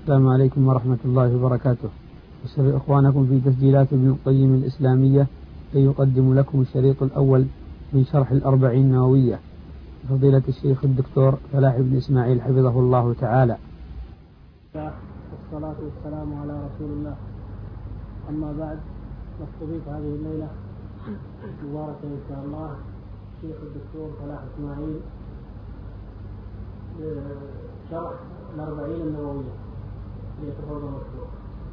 السلام عليكم ورحمة الله وبركاته. أسر إخوانكم في تسجيلات ابن القيم الإسلامية يقدم لكم الشريط الأول من شرح الأربعين النووية فضيلة الشيخ الدكتور فلاح بن إسماعيل حفظه الله تعالى. والصلاة والسلام على رسول الله. أما بعد، نستضيف هذه الليلة مباركة إن شاء الله الشيخ الدكتور فلاح إسماعيل شرح الأربعين النووية. ليتفضل مشكور.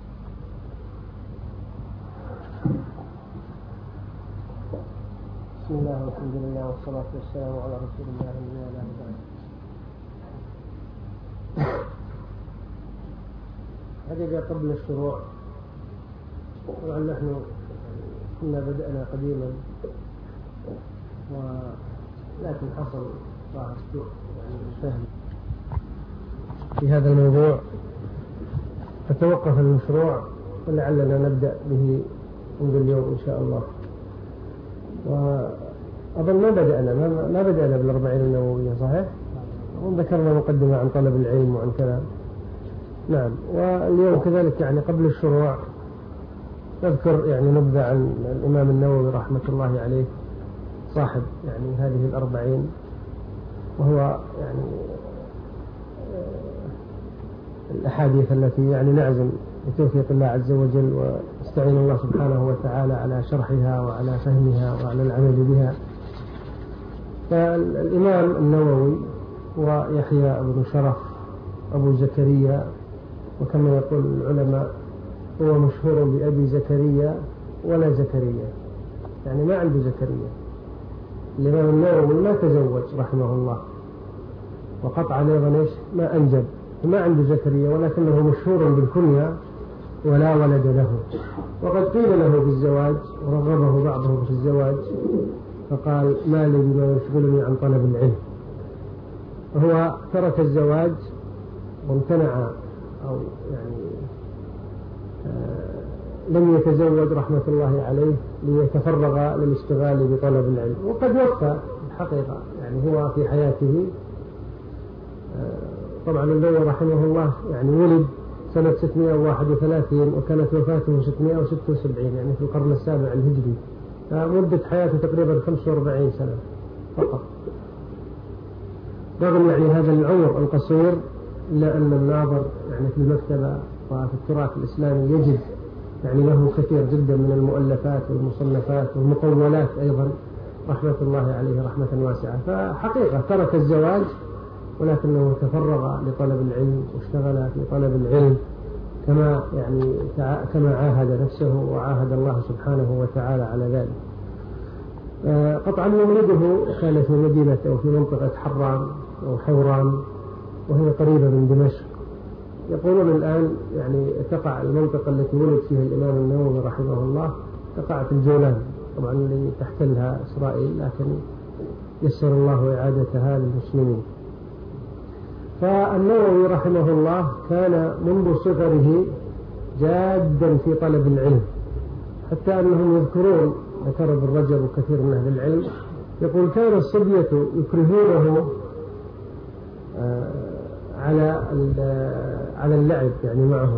بسم الله والحمد لله والصلاة والسلام على رسول الله وعلى آله وصحبه. هذا قبل الشروع، طبعا نحن كنا بدأنا قديما ولكن حصل صراحة سوء الفهم في هذا الموضوع فتوقف المشروع، ولعلنا نبدأ به منذ اليوم إن شاء الله. وأظن ما بدأنا بالأربعين النووية، صحيح؟ وذكرنا مقدمة عن طلب العلم وعن كلام. نعم، واليوم كذلك يعني قبل الشروع نذكر يعني نبذة عن الإمام النووي رحمة الله عليه صاحب يعني هذه الأربعين، وهو يعني الأحاديث التي يعني نعزم بتوفيق الله عز وجل واستعين الله سبحانه وتعالى على شرحها وعلى فهمها وعلى العمل بها. فالإمام النووي هو يحيى بن شرف أبو زكريا، وكما يقول العلماء هو مشهور بأبي زكريا ولا زكريا، يعني ما عنده زكريا. الإمام النووي ما تزوج رحمه الله، وقطع أيضا ما أنجب، ما عنده زكريا، ولكنه مشهور بالكنية ولا ولد له. وقد قيل له بالزواج ورغبه بعضهم في الزواج، فقال ما لي بما يشغلني عن طلب العلم. وهو ترك الزواج وامتنع أو يعني لم يتزوج رحمة الله عليه ليتفرغ للاشتغال بطلب العلم. وقد وفى الحقيقة، يعني هو في حياته طبعا النووي رحمه الله يعني ولد سنة 631 وكانت وفاته 676، يعني في القرن السابع الهجري، فمدة حياته تقريبا 45 سنة فقط. رغم يعني هذا العمر القصير، إلا أن الناظر يعني في المكتبة وفي التراث الإسلامي يجد يعني له كثير جدا من المؤلفات والمصنفات والمطولات أيضا رحمة الله عليه رحمة واسعة. فحقيقة ترك الزواج ولكنه تفرغ لطلب العلم واشتغل في طلب العلم كما عاهد نفسه وعاهد الله سبحانه وتعالى على ذلك. قطعا مولده كان في مدينة أو في منطقة حران أو حوران، وهي قريبة من دمشق. يقولون الآن يعني تقع المنطقة التي ولد فيها الإمام النووي رحمه الله تقع في الجولان، طبعا اللي تحتلها إسرائيل، لكن يسر الله إعادتها للمسلمين. فالنووي رحمه الله كان منذ صغره جادا في طلب العلم، حتى أنهم يذكرون، ذكر ابن رجب وكثير من أهل العلم، يقول كان الصبية يكرهونه على اللعب يعني معهم،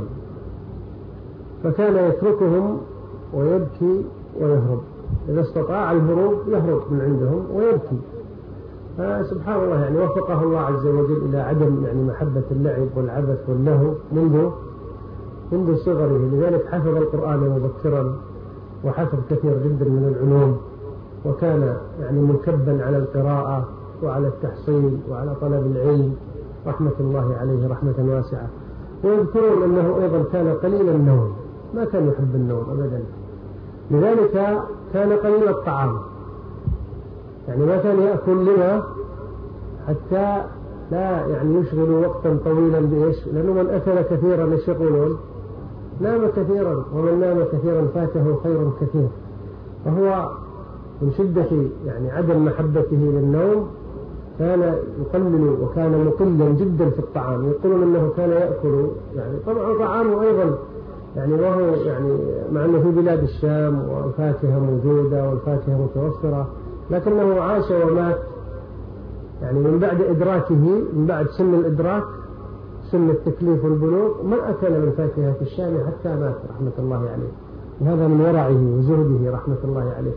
فكان يتركهم ويبكي ويهرب، إذا استطاع الهروب يهرب من عندهم ويبكي. فسبحان الله يعني وفقه الله عز وجل إلى عدم يعني محبة اللعب والعبث واللهو منذ صغره. لذلك حفظ القرآن مبكرا وحفظ كثير جدا من العلوم، وكان يعني مكبا على القراءة وعلى التحصيل وعلى طلب العلم رحمة الله عليه رحمة واسعة. ويذكرون أنه أيضا كان قليل النوم، ما كان يحب النوم أبدا، لذلك كان قليل الطعام، يعني ما كان يأكل لما حتى لا يعني يشغل وقتا طويلا بإيش، لأنه من أكل كثيرا إيش يقولون؟ نام كثيرا، ومن نام كثيرا فاته خير كثير. فهو من شدة يعني عدم محبته للنوم كان يقلل وكان مقلا جدا في الطعام. يقولون أنه كان يأكل يعني طبعا طعامه أيضا يعني وهو يعني مع أنه في بلاد الشام والفاكهة موجودة والفاكهة متوفرة، لكنه عاش ومات يعني من بعد إدراكه، من بعد سن الإدراك سن التكليف والبلوغ ما أكل من فاكهة الشام حتى مات رحمة الله عليه، وهذا من ورعه وزهده رحمة الله عليه.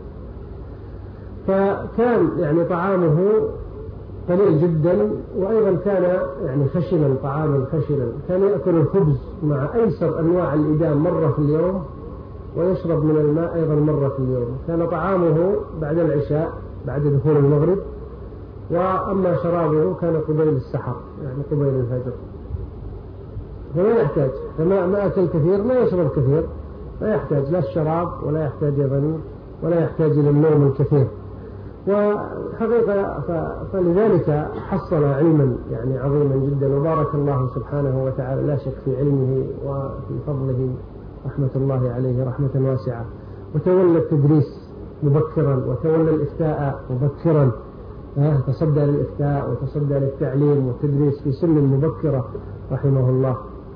فكان يعني طعامه قليل جدا، وأيضا كان يعني خشنا، طعاما خشنا، كان يأكل الخبز مع أيسر أنواع الإدام مرة في اليوم، ويشرب من الماء أيضا مرة في اليوم. كان طعامه بعد العشاء بعد دخول المغرب، وأما شرابه كان قبيل السحر يعني قبيل الفجر. فما يحتاج، ما أكل كثير، ما يشرب كثير، لا يحتاج لا الشراب ولا يحتاج يظن ولا يحتاج إلى النوم الكثير. وحقيقة فلذلك حصل علما يعني عظيما جدا، وبارك الله سبحانه وتعالى لا شك في علمه وفي فضله رحمة الله عليه رحمة واسعة. وتولى التدريس مبكرا، وتولى الإفتاء مبكرا، تصدى للإفتاء وتصدى للتعليم والتدريس في سن مبكرة رحمه الله.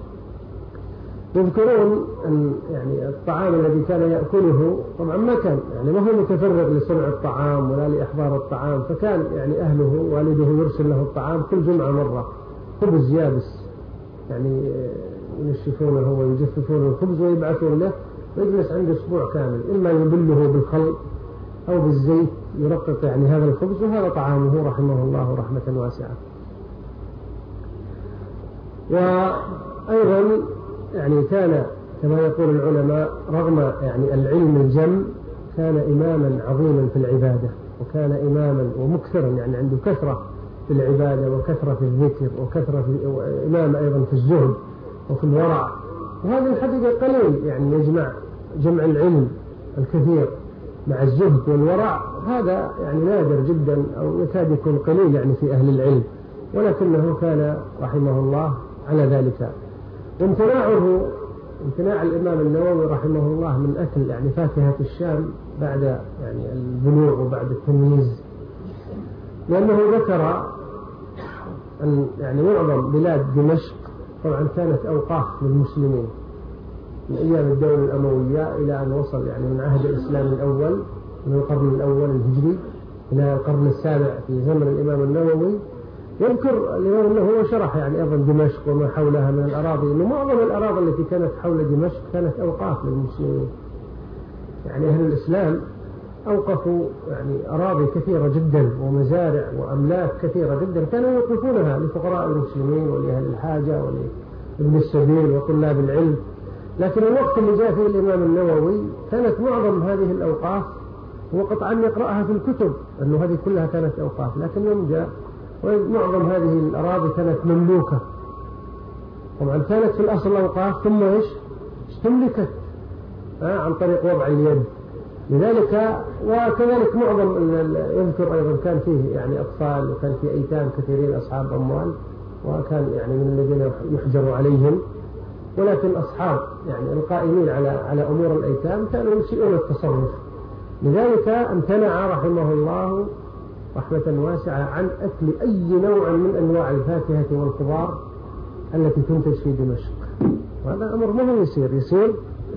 يذكرون أن يعني الطعام الذي كان يأكله طبعا ما كان يعني ما هو متفرغ لصنع الطعام ولا لإحضار الطعام، فكان يعني أهله والده يرسل له الطعام كل جمعة مرة، خبز يابس يعني ينشفونه ويجففون الخبز ويبعثون له، ويجلس عنده أسبوع كامل، إما يبله بالخل أو بالزيت يرقق يعني هذا الخبز، وهذا طعامه رحمه الله رحمة واسعة. وأيضا يعني كان كما يقول العلماء رغم يعني العلم الجم كان إماما عظيما في العبادة، وكان إماما ومكثرا يعني عنده كثرة في العبادة وكثرة في الذكر وكثرة في إمام أيضا في الزهد وفي الورع. وهذه الحقيقة قليل يعني يجمع جمع العلم الكثير مع الزهد والورع، هذا يعني نادر جدا أو يكاد يكون قليل يعني في أهل العلم، ولكنه كان رحمه الله على ذلك. امتناع الإمام النووي رحمه الله من أكل يعني فاكهة الشام بعد يعني البلوغ وبعد التمييز، لأنه ذكر أن يعني معظم بلاد دمشق طبعا كانت أوقاف للمسلمين من أيام الدولة الأموية إلى أن وصل يعني من عهد الإسلام الأول من القرن الأول الهجري إلى القرن السابع في زمن الإمام النووي. يذكر الإمام أنه هو شرح يعني أيضا دمشق وما حولها من الأراضي، أنه معظم الأراضي التي كانت حول دمشق كانت أوقاف للمسلمين، يعني أهل الإسلام أوقفوا يعني أراضي كثيرة جدا ومزارع وأملاك كثيرة جدا كانوا يوقفونها لفقراء المسلمين ولأهل الحاجة ولابن السبيل وطلاب العلم. لكن الوقت اللي جاء فيه الإمام النووي كانت معظم هذه الأوقاف هو قطعا يقرأها في الكتب أنه هذه كلها كانت أوقاف، لكن يوم جاء ومعظم هذه الأراضي كانت مملوكة، طبعا كانت في الأصل أوقاف ثم استملكت عن طريق وضع اليد. لذلك وكذلك معظم يذكر أيضا كان فيه يعني أطفال وكان فيه أيتام كثيرين أصحاب أموال، وكان يعني من الذين يحجر عليهم، ولكن أصحاب يعني القائمين على أمور الأيتام كانوا يسيئون التصرف. لذلك امتنع رحمه الله رحمة واسعة عن أكل أي نوع من أنواع الفاكهة والخضار التي تنتج في دمشق. وهذا أمر ما هو يصير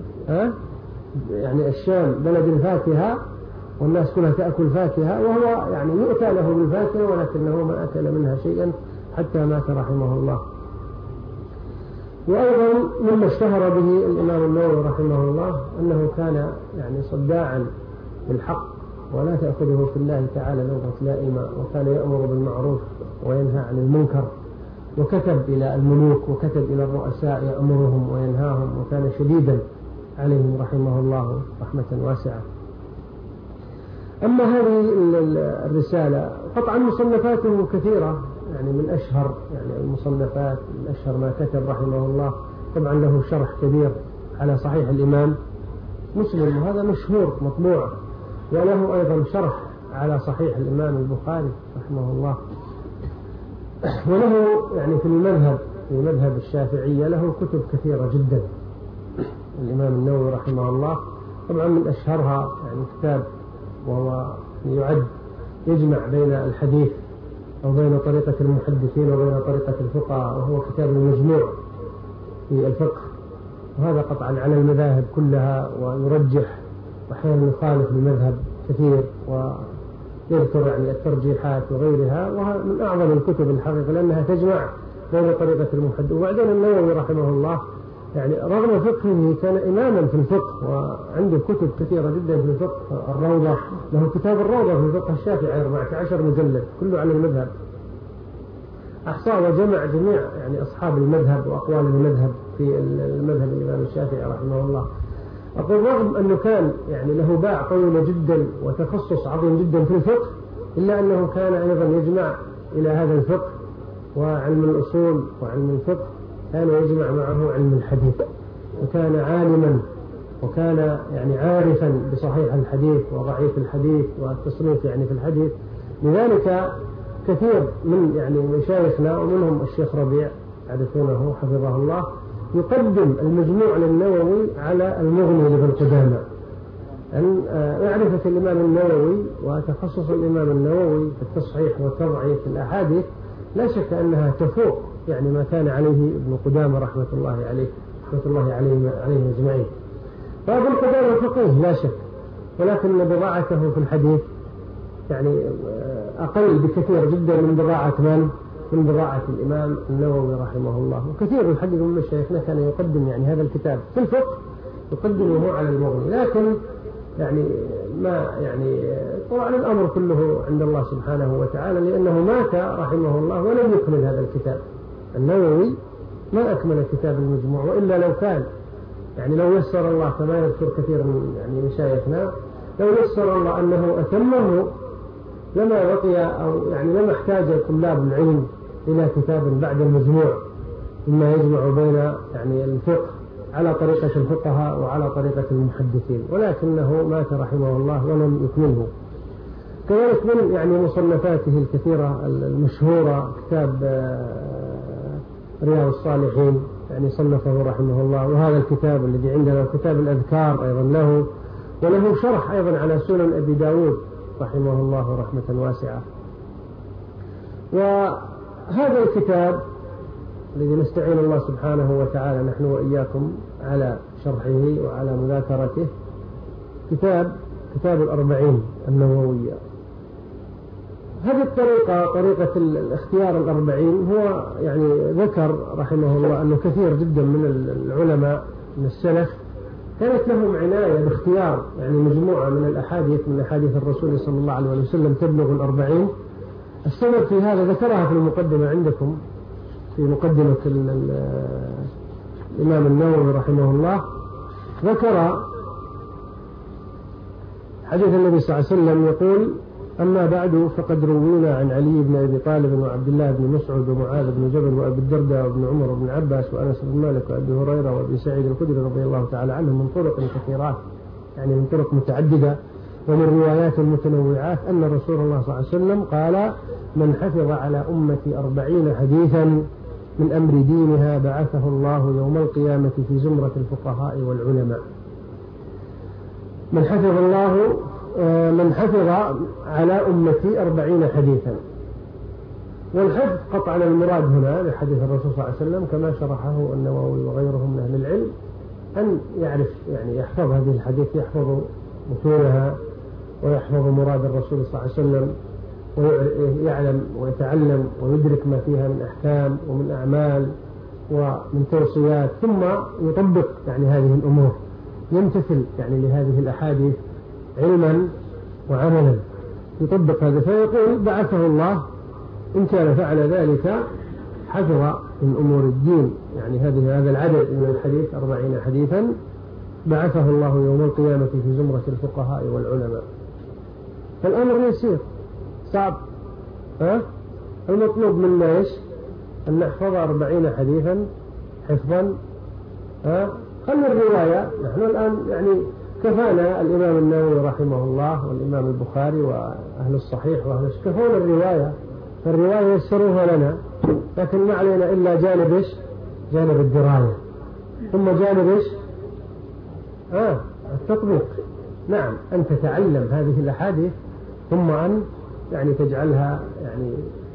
يعني الشام بلد الفاكهة والناس كلها تأكل فاكهة، وهو يعني يؤتى له بالفاكهة ولكنه ما أكل منها شيئا حتى مات رحمه الله. وأيضا مما اشتهر به الإمام النووي رحمه الله أنه كان يعني صداعا بالحق ولا تأخذه في الله تعالى لومة لائمة، وكان يأمر بالمعروف وينهى عن المنكر، وكتب إلى الملوك وكتب إلى الرؤساء يأمرهم وينهاهم، وكان شديدا عليهم رحمه الله رحمة واسعة. أما هذه الرسالة قطعا مصنفاته كثيرة، يعني من أشهر يعني المصنفات من أشهر ما كتب رحمه الله طبعا له شرح كبير على صحيح الإمام مسلم، وهذا مشهور مطبوع، وله أيضا شرح على صحيح الإمام البخاري رحمه الله، وله يعني في مذهب الشافعية له كتب كثيرة جدا الإمام النووي رحمه الله. طبعا من أشهرها يعني كتاب وهو يجمع بين الحديث أو بين طريقة المحدثين وبين طريقة الفقهاء، وهو كتاب المجموع في الفقه، وهذا قطعا على المذاهب كلها ويرجح وأحيانا يخالف المذهب كثير ويذكر يعني الترجيحات وغيرها، وهي من أعظم الكتب الحقيقة لأنها تجمع بين طريقة المحدث. وبعدين النووي رحمه الله يعني رغم فقهه كان إماما في الفقه، وعنده كتب كثيرة جدا في الفقه. الروضة، له كتاب الروضة في الفقه الشافعي 14 مجلد كله عن المذهب، أحصى وجمع جميع يعني أصحاب المذهب وأقوال المذهب في المذهب الإمام الشافعي رحمه الله. أقول رغم أنه كان يعني له باع طويلة جدا وتخصص عظيم جدا في الفقه، إلا أنه كان أيضا يجمع إلى هذا الفقه وعلم الأصول وعلم الفقه، كان يجمع معه علم الحديث، وكان عالما وكان يعني عارفا بصحيح الحديث وضعيف الحديث والتصنيف يعني في الحديث. لذلك كثير من يعني مشايخنا ومنهم الشيخ ربيع يعرفونه حفظه الله يقدم المجموع للنووي على المغني لابن قدامة. أن معرفة الإمام النووي وتخصص الإمام النووي في التصحيح وتضعيف الأحاديث لا شك أنها تفوق يعني ما كان عليه ابن قدامة رحمة الله عليه أجمعين. فابن قدامة فقيه لا شك، ولكن بضاعته في الحديث يعني أقل بكثير جدا من بضاعة الإمام النووي رحمه الله. وكثير من حديث من مشايخنا كان يقدم يعني هذا الكتاب في الفقه يقدمه على المغني، لكن يعني ما يعني طبعا الأمر كله عند الله سبحانه وتعالى، لأنه مات رحمه الله ولم يكمل هذا الكتاب. النووي ما أكمل كتاب المجموع، وإلا لو كان يعني لو يسر الله كما يذكر كثير من يعني مشايخنا، لو يسر الله أنه أتمه لما بقي أو يعني لما احتاج طلاب العلم إلى كتاب بعد المجموع مما يجمع بين يعني الفقه على طريقة الفقهاء وعلى طريقة المحدثين، ولكنه مات رحمه الله ولم يكمله. كذلك من يعني مصنفاته الكثيرة المشهورة كتاب رياض الصالحين يعني صنفه رحمه الله، وهذا الكتاب الذي عندنا كتاب الأذكار أيضا له، وله شرح أيضا على سنن أبي داود رحمه الله رحمة واسعة. وهذا الكتاب الذي نستعين الله سبحانه وتعالى نحن وإياكم على شرحه وعلى مذاكرته كتاب الأربعين النووية. هذه الطريقة، طريقة الاختيار الأربعين، هو يعني ذكر رحمه الله أنه كثير جدا من العلماء من السلف كانت لهم عناية باختيار يعني مجموعة من الأحاديث من أحاديث الرسول صلى الله عليه وسلم تبلغ 40. السبب في هذا ذكرها في المقدمة عندكم، في مقدمة الإمام النووي رحمه الله، ذكر حديث النبي صلى الله عليه وسلم يقول: أما بعد فقد روينا عن علي بن أبي طالب وعبد الله بن مسعود ومعاذ بن جبل وأبي الدرداء وابن عمر وابن عباس وأنس بن مالك وأبي هريرة وأبي سعيد الخدري رضي الله تعالى عنهم من طرق كثيرات يعني من طرق متعددة ومن روايات متنوعات أن رسول الله صلى الله عليه وسلم قال: من حفظ على أمتي 40 حديثا من أمر دينها بعثه الله يوم القيامة في زمرة الفقهاء والعلماء. من حفظ على أمتي 40 حديثا. والحفظ قطعا المراد هنا بحديث الرسول صلى الله عليه وسلم كما شرحه النووي وغيرهم من أهل العلم، أن يعرف يعني يحفظ هذه الحديث، يحفظ متونها ويحفظ مراد الرسول صلى الله عليه وسلم، ويعلم ويتعلم ويدرك ما فيها من أحكام ومن أعمال ومن توصيات، ثم يطبق يعني هذه الأمور، يمتثل يعني لهذه الأحاديث علما وعملا، يطبق هذا. فيقول: بعثه الله إن كان فعل ذلك حفظ من أمور الدين يعني هذا العدد من الحديث 40 حديثا بعثه الله يوم القيامة في زمرة الفقهاء والعلماء. فالأمر يسير صعب. المطلوب منا إيش؟ أن نحفظ 40 حديثا حفظا. خلنا الرواية، نحن الآن يعني كفانا الإمام النووي رحمه الله والإمام البخاري وأهل الصحيح وأهل كفونا الرواية، فالرواية يسروها لنا، لكن ما علينا إلا جانب الدراية، ثم جانب التطبيق. نعم، أن تتعلم هذه الأحاديث ثم أن يعني تجعلها يعني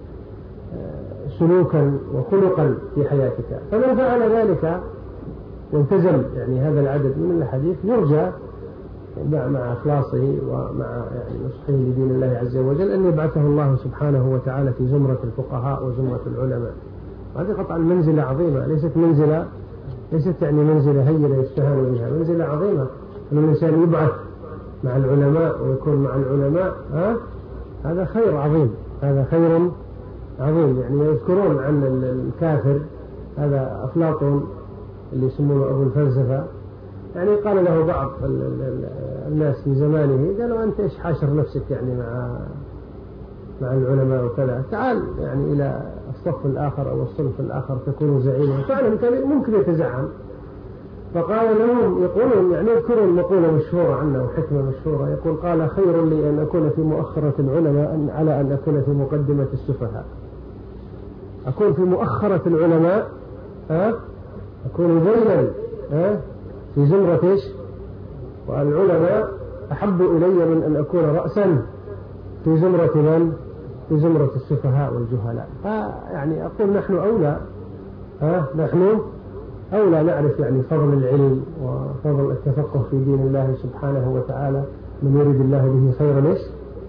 سلوكا وخلقا في حياتك. فمن فعل ذلك والتزم يعني هذا العدد من الحديث يرجى مع إخلاصه ومع يعني نصحه لدين الله عز وجل أن يبعثه الله سبحانه وتعالى في زمرة الفقهاء وزمرة العلماء. هذه قطعا منزلة عظيمة، ليست يعني منزلة هينة يستهان بها، منزلة عظيمة أن الإنسان يبعث مع العلماء ويكون مع العلماء. هذا خير عظيم، هذا خير عظيم. يعني يذكرون عن الكافر هذا أفلاطون اللي يسمونه أبو الفلسفة، يعني قال له بعض الناس في زمانه، قالوا أنت إيش حاشر نفسك يعني مع العلماء وكذا، تعال يعني إلى الصف الآخر أو الصنف الآخر تكون زعيما. فعلا كان ممكن يتزعم. فقال لهم، يقولون يعني يذكرون مقولة مشهورة عنه وحكمة مشهورة، يقول قال خير لي أن أكون في مؤخرة العلماء على أن أكون في مقدمة السفهاء. أكون في مؤخرة العلماء، أكون ذيلا في زمرة إيش؟ والعلماء أحب إلي من أن أكون رأسا في زمرة من؟ في زمرة السفهاء والجهلاء. يعني أقول نحن أولى، نحن أولى نعرف يعني فضل العلم وفضل التفقه في دين الله سبحانه وتعالى. من يريد الله به خيرا إيش؟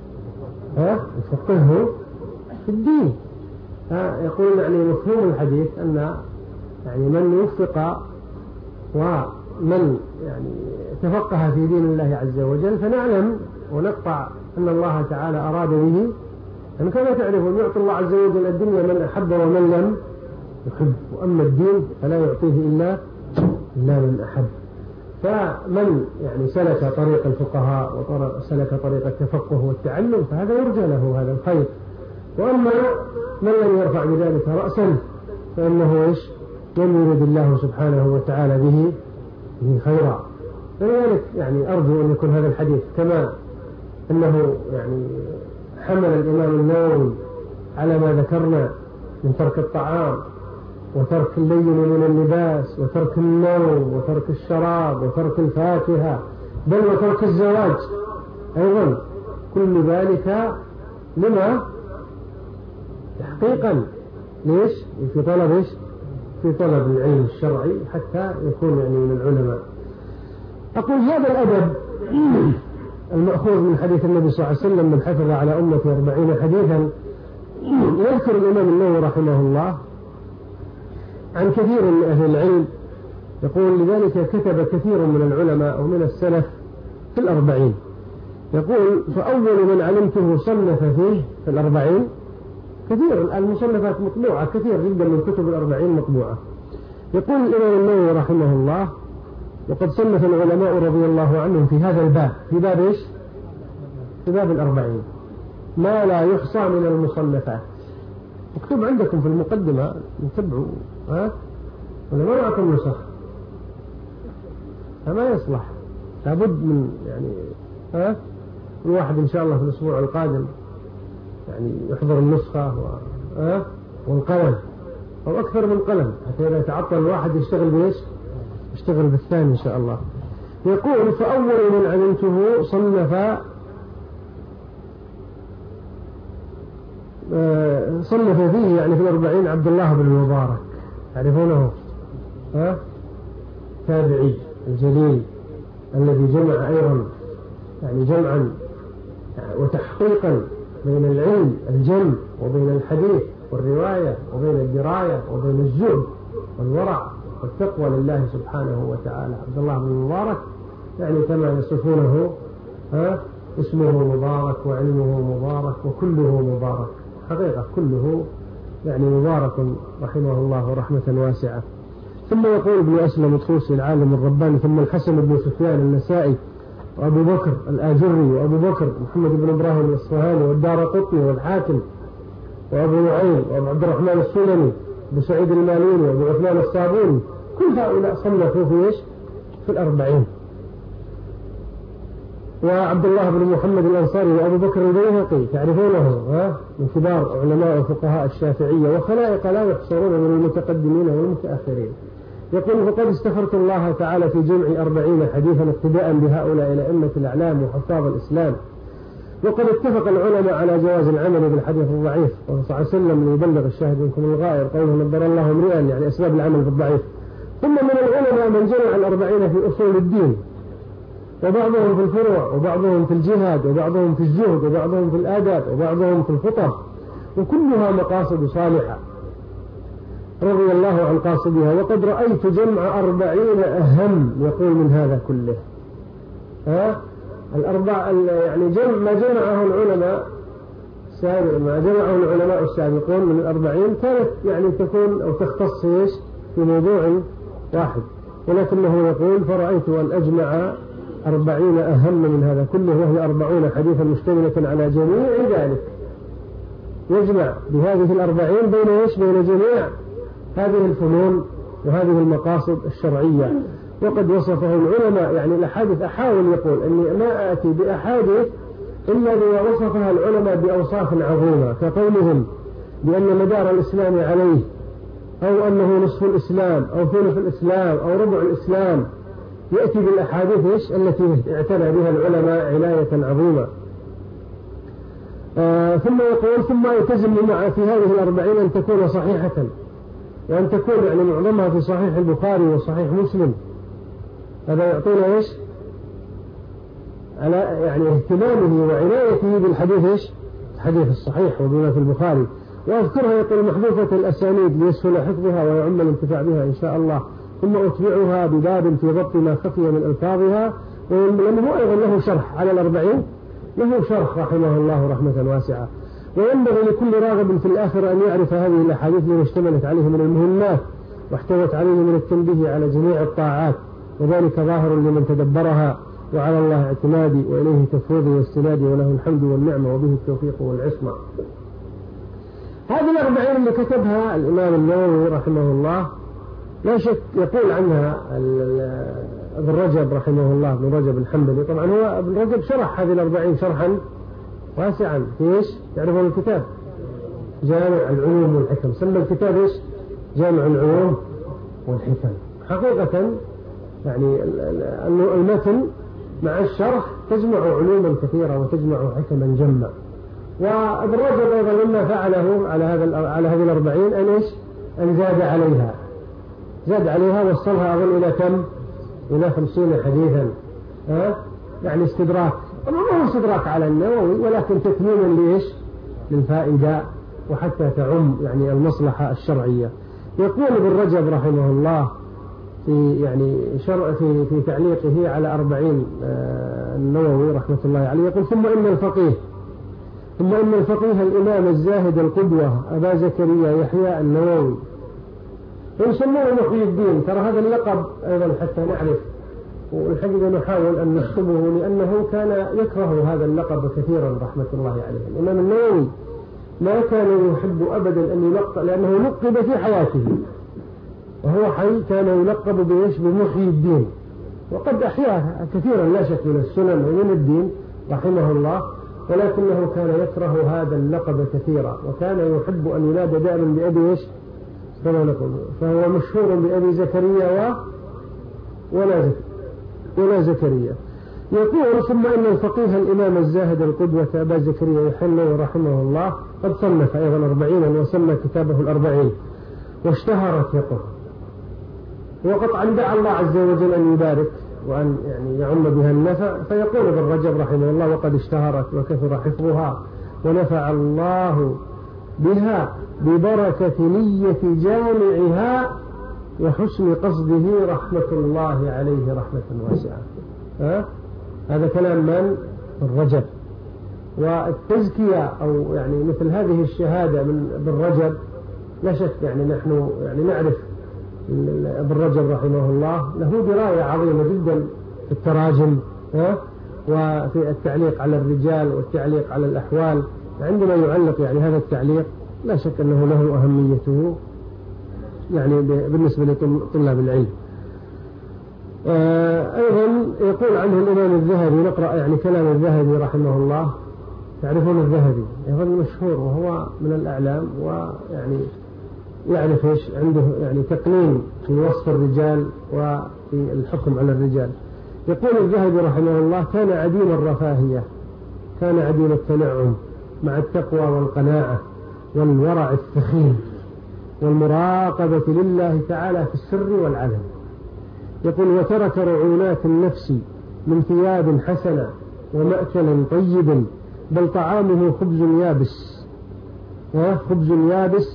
يفقهه في الدين. يقول يعني مفهوم الحديث أن يعني من وفق ومن يعني تفقه في دين الله عز وجل، فنعلم ونقطع أن الله تعالى أراد به أن كما تعرفون يعطي الله عز وجل الدنيا من أحب ومن لم يحب، وأما الدين فلا يعطيه إلا من أحب. فمن يعني سلك طريق الفقهاء وسلك طريق التفقه والتعلم فهذا يرجى له هذا الخير. وأما من لم يرفع بذلك رأسا فإنه إيش؟ لم يرد الله سبحانه وتعالى به خيرا. فلذلك يعني أرجو أن يكون هذا الحديث كما أنه يعني حمل الإمام النووي على ما ذكرنا من ترك الطعام وترك اللين من اللباس وترك النوم وترك الشراب وترك الفاكهة بل وترك الزواج أيضا، كل ذلك لما؟ تحقيقا ليش؟ في طلب إيش؟ في طلب العلم الشرعي حتى يكون يعني من العلماء. أقول هذا الأدب المأخوذ من حديث النبي صلى الله عليه وسلم من حفظ على أمتي 40 حديثا. يذكر الإمام النووي رحمه الله عن كثير من أهل العلم، يقول لذلك كتب كثير من العلماء ومن السلف في 40. يقول فأول من علمته صنف فيه في 40 كثير، المصنفات مطبوعة كثير جدا من كتب 40 مطبوعة. يقول الإمام النووي رحمه الله وقد صنف العلماء رضي الله عنهم في هذا الباب، في باب إيش؟ في باب 40 ما لا يحصى من المصنفات. مكتوب عندكم في المقدمة، نتبعوا ولا ما معكم نسخ؟ فما يصلح، لابد من يعني الواحد إن شاء الله في الأسبوع القادم يعني يحضر النسخة والقلم أو أكثر من قلم حتى إذا تعطل الواحد يشتغل بإيش؟ يشتغل بالثاني إن شاء الله. يقول فأول من علمته صنف فيه يعني في 40 عبد الله بن المبارك، تعرفونه؟ تابعي الجليل الذي جمع أيضا يعني جمعا وتحقيقا بين العلم الجم وبين الحديث والرواية وبين الدراية وبين الزهد والورع والتقوى لله سبحانه وتعالى. عبد الله بن المبارك يعني كما يصفونه اسمه مبارك وعلمه مبارك وكله مبارك، حقيقة كله يعني مبارك رحمه الله رحمة واسعة. ثم يقول ابن أسلم الطوسي العالم الرباني، ثم الحسن بن سفيان النسائي وأبو بكر الآجري وأبو بكر محمد بن إبراهيم الإصفهاني والدارقطني والحاكم وأبو نعيم وأبو عبد الرحمن السلمي بسعيد الماليني وأبو عثمان الصابوني، كل هؤلاء صنفوا في إيش؟ في 40. وعبد الله بن محمد الأنصاري وأبو بكر البيهقي تعرفونه من كبار علماء وفقهاء الشافعية وخلائق لا يحصرون من المتقدمين والمتأخرين. يقول فقد استخرت الله تعالى في جمع 40 حديثا اقتداء بهؤلاء الأئمة الأعلام وحفاظ الإسلام. وقد اتفق العلماء على جواز العمل بالحديث الضعيف، وصلى الله عليه وسلم ليبلغ الشاهد منكم الغائر قوله نبر الله امرئا يعني أسباب العمل بالضعيف. ثم من العلماء من جمع 40 في أصول الدين، وبعضهم في الفروع وبعضهم في الجهاد وبعضهم في الزهد وبعضهم في الآداب وبعضهم في الخطب، وكلها مقاصد صالحة. رضي الله عن قاصدها. وقد رأيت جمع 40 أهم يقول من هذا كله. يعني ما جمعه العلماء السابقون من 40 كانت يعني تكون أو تختص في موضوع واحد، ولكنه يقول فرأيت أن أجمع 40 أهم من هذا كله، وهي 40 حديثا مشتملة على جميع ذلك. يجمع بهذه 40 بين جميع هذه الفنون وهذه المقاصد الشرعية. وقد وصفه العلماء يعني الأحاديث، أحاول يقول أني ما آتي بأحاديث إلا بما وصفها العلماء بأوصاف عظيمة، كقولهم بأن مدار الإسلام عليه، أو أنه نصف الإسلام أو ثلث الإسلام أو ربع الإسلام. يأتي بالأحاديث التي اعتنى بها العلماء عناية عظيمة. ثم يقول ثم يلتزم في هذه 40 أن تكون صحيحة، وأن تكون يعني معظمها في صحيح البخاري وصحيح مسلم. هذا يعطينا على يعني اهتمامه وعنايته بالحديث الحديث الصحيح وبما في البخاري. وأذكرها يقول محذوفة الأسانيد ليسهل حفظها ويعم الانتفاع بها إن شاء الله. ثم أتبعها بباب في ضبط ما خفي من ألفاظها. ولأنه أيضا له شرح على 40، له شرح رحمه الله رحمة واسعة. وينبغي لكل راغب في الآخرة أن يعرف هذه الأحاديث التي اشتملت عليه من المهمات واحتوت عليه من التنبيه على جميع الطاعات، وذلك ظاهر لمن تدبرها وعلى الله اعتمادي وإليه تفوضي واستنادي، وله الحمد والنعمة وبه التوفيق والعصمة. هذه 40 اللي كتبها الإمام النووي رحمه الله لا شك يقول عنها ابن رجب رحمه الله، ابن رجب الحنبلي. طبعا هو ابن رجب شرح هذه 40 شرحا واسعا في تعرفون الكتاب جامع العلوم والحكم. سمى الكتاب جامع العلوم والحكم. حقيقة يعني المتن مع الشرح تجمع علوما كثيرة وتجمع حكما جمع. وابن رجب أيضا لما فعله على هذه 40 أن زاد عليها وصلها أظن إلى كم؟ إلى 50 حديثا. يعني استدراك، طبعا ما هو استدراك على النووي، ولكن تتميما للفائدة وحتى تعم يعني المصلحة الشرعية. يقول ابن رجب رحمه الله في تعليقه على 40 النووي رحمة الله عليه، يقول ثم إن الفقيه الإمام الزاهد القدوة أبا زكريا يحيى النووي يسمونه محي الدين. ترى هذا اللقب أيضا حتى نعرف، والحقيقة نحاول أن نكتبه لأنه كان يكره هذا اللقب كثيرا رحمة الله عليه. الإمام النووي ما كان يحب أبدا أن يلقب، لأنه لقب في حياته وهو حي كان يلقب بمحي الدين، وقد أحياه كثيرا لا شك من السنن ومن الدين رحمه الله، ولكنه كان يكره هذا اللقب كثيرا، وكان يحب أن ينادى دائما بأبي كما نقول. فهو مشهور بأبي زكريا ولا زكريا. يقول ثم إن الفقيه الإمام الزاهد القدوة أبا زكريا يحيى رحمه الله قد صنف أيضا 40 وسمى كتابه 40 واشتهرت يقول. وقطعا دعا الله عز وجل أن يبارك وأن يعني يعم بها النفع. فيقول ابن رجب رحمه الله وقد اشتهرت وكثر حفظها ونفع الله بها ببركة نية جامعها وحسن قصده رحمة الله عليه رحمة واسعة. هذا كلام من الرجب. والتزكية أو يعني مثل هذه الشهادة من ابن رجب لا شك يعني نحن يعني نعرف ابن رجب رحمه الله له دراية عظيمة جدا في التراجم وفي التعليق على الرجال والتعليق على الأحوال. عندما يعلق يعني هذا التعليق لا شك أنه له أهميته يعني بالنسبة لطلاب العلم. أيضا يقول عنه الإمام الذهبي، نقرأ يعني كلام الذهبي رحمه الله. تعرفون الذهبي أيضا مشهور وهو من الأعلام، ويعني يعرف عنده يعني تقنين في وصف الرجال وفي الحكم على الرجال. يقول الذهبي رحمه الله كان عديم الرفاهية، كان عديم التنعم مع التقوى والقناعة والورع الثخين والمراقبة لله تعالى في السر والعلن. يقول وترك رعونات النفس من ثياب حسنة ومأكل طيب، بل طعامه خبز يابس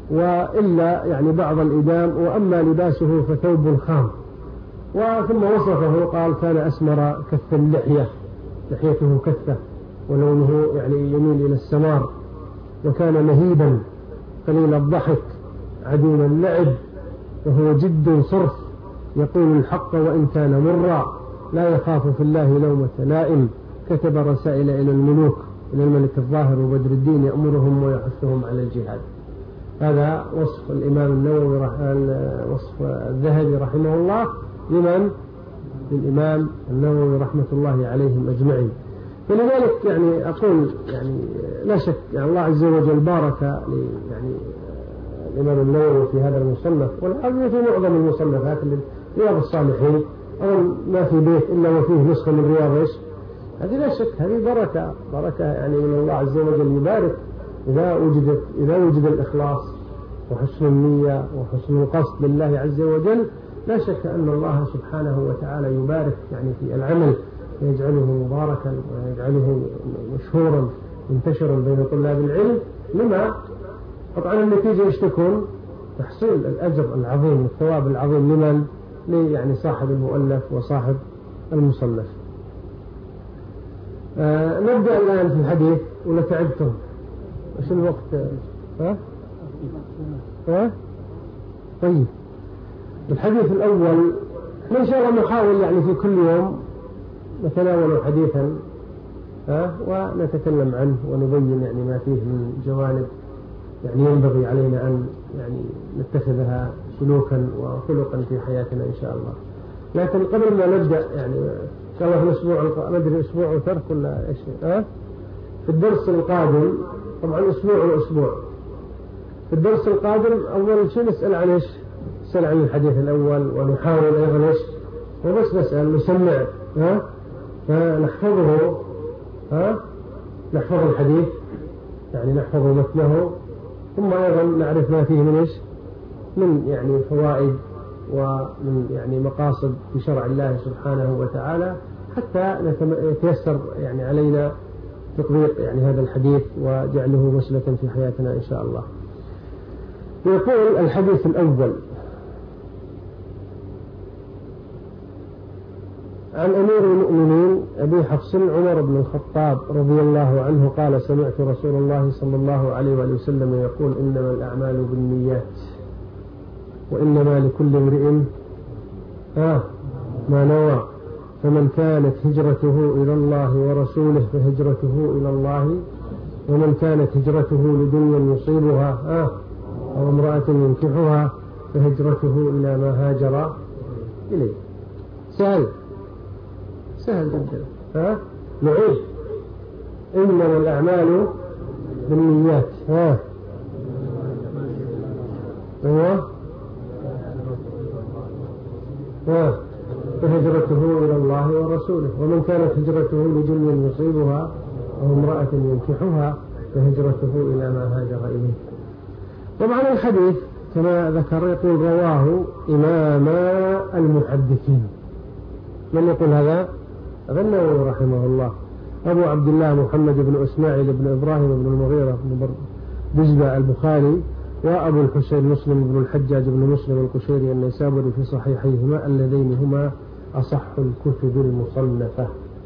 وإلا يعني بعض الإدام، وأما لباسه فثوب خام. وثم وصفه قال كان أسمر كث اللحية، لحيته كثة ولونه يعني يميل إلى السمار، وكان مهيبا قليل الضحك عديم اللعب، وهو جد صرف يقول الحق وإن كان مرا، لا يخاف في الله لومة لائم، كتب رسائل إلى الملوك، إلى الملك الظاهر وبدر الدين يأمرهم ويحثهم على الجهاد. هذا وصف الإمام النووي وصف الذهبي رحمه الله لمن؟ للإمام النووي رحمة الله عليهم أجمعين. فلذلك يعني أقول يعني لا شك يعني الله عز وجل بارك يعني الإمام النووي في هذا المصنف، وهذا في معظم المصنفات رياض الصالحين، أو ما في بيت إلا وفيه نسخة من رياض هذه لا شك هذه بركة يعني من الله عز وجل يبارك إذا وجد الإخلاص وحسن النية وحسن القصد لله عز وجل. لا شك أن الله سبحانه وتعالى يبارك يعني في العمل، ويجعله مباركا ويجعله مشهورا منتشرا بين طلاب العلم. لما طبعا النتيجة ايش تكون؟ تحصيل الأجر العظيم والثواب العظيم لمن؟ يعني صاحب المؤلف وصاحب المصنف. نبدأ الآن في الحديث ولا تعبتم؟ ايش الوقت؟ طيب الحديث الأول إن شاء الله نحاول يعني في كل يوم نتناول حديثا ونتكلم عنه ونبين يعني ما فيه من جوانب يعني ينبغي علينا أن يعني نتخذها سلوكا وخلقا في حياتنا إن شاء الله. لكن قبل ما نبدأ يعني إن شاء الله في الأسبوع ندري أسبوع وترك ولا إيش في الدرس القادم، طبعا أسبوع وأسبوع. في الدرس القادم أول شيء نسأل عن إيش؟ نسأل عن الحديث الأول، ونحاول أيضا إيش؟ وبس نسأل نسمع فنحفظه نحفظ الحديث يعني نحفظ متنه، ثم أيضا نعرف ما فيه من إيش؟ من يعني فوائد ومن يعني مقاصد في شرع الله سبحانه وتعالى، حتى يتيسر يعني علينا تطبيق يعني هذا الحديث وجعله مسلكا في حياتنا إن شاء الله. يقول الحديث الأول: عن أمير المؤمنين أبي حفص عمر بن الخطاب رضي الله عنه قال: سمعت رسول الله صلى الله عليه وآله وسلم يقول: إنما الأعمال بالنيات وإنما لكل امرئ ما نوى، فمن كانت هجرته إلى الله ورسوله فهجرته إلى الله، ومن كانت هجرته لدنيا يصيبها أو امرأة ينكحها فهجرته إلى ما هاجر إليه. سهل جدا. نعيد: إنما الأعمال بالنيات فهجرته إلى الله ورسوله، ومن كانت هجرته لدنيا يصيبها أو امرأة ينكحها فهجرته إلى ما هاجر إليه. طبعا الحديث كما ذكر يقول: رواه إمام المحدثين. من يقول هذا؟ النووي رحمه الله، أبو عبد الله محمد بن إسماعيل بن إبراهيم بن المغيرة بن دجبة البخاري، وأبو الحسين مسلم بن الحجاج بن مسلم القشيري النيسابوري في صحيحيهما اللذين هما أصح الكتب المصنفة.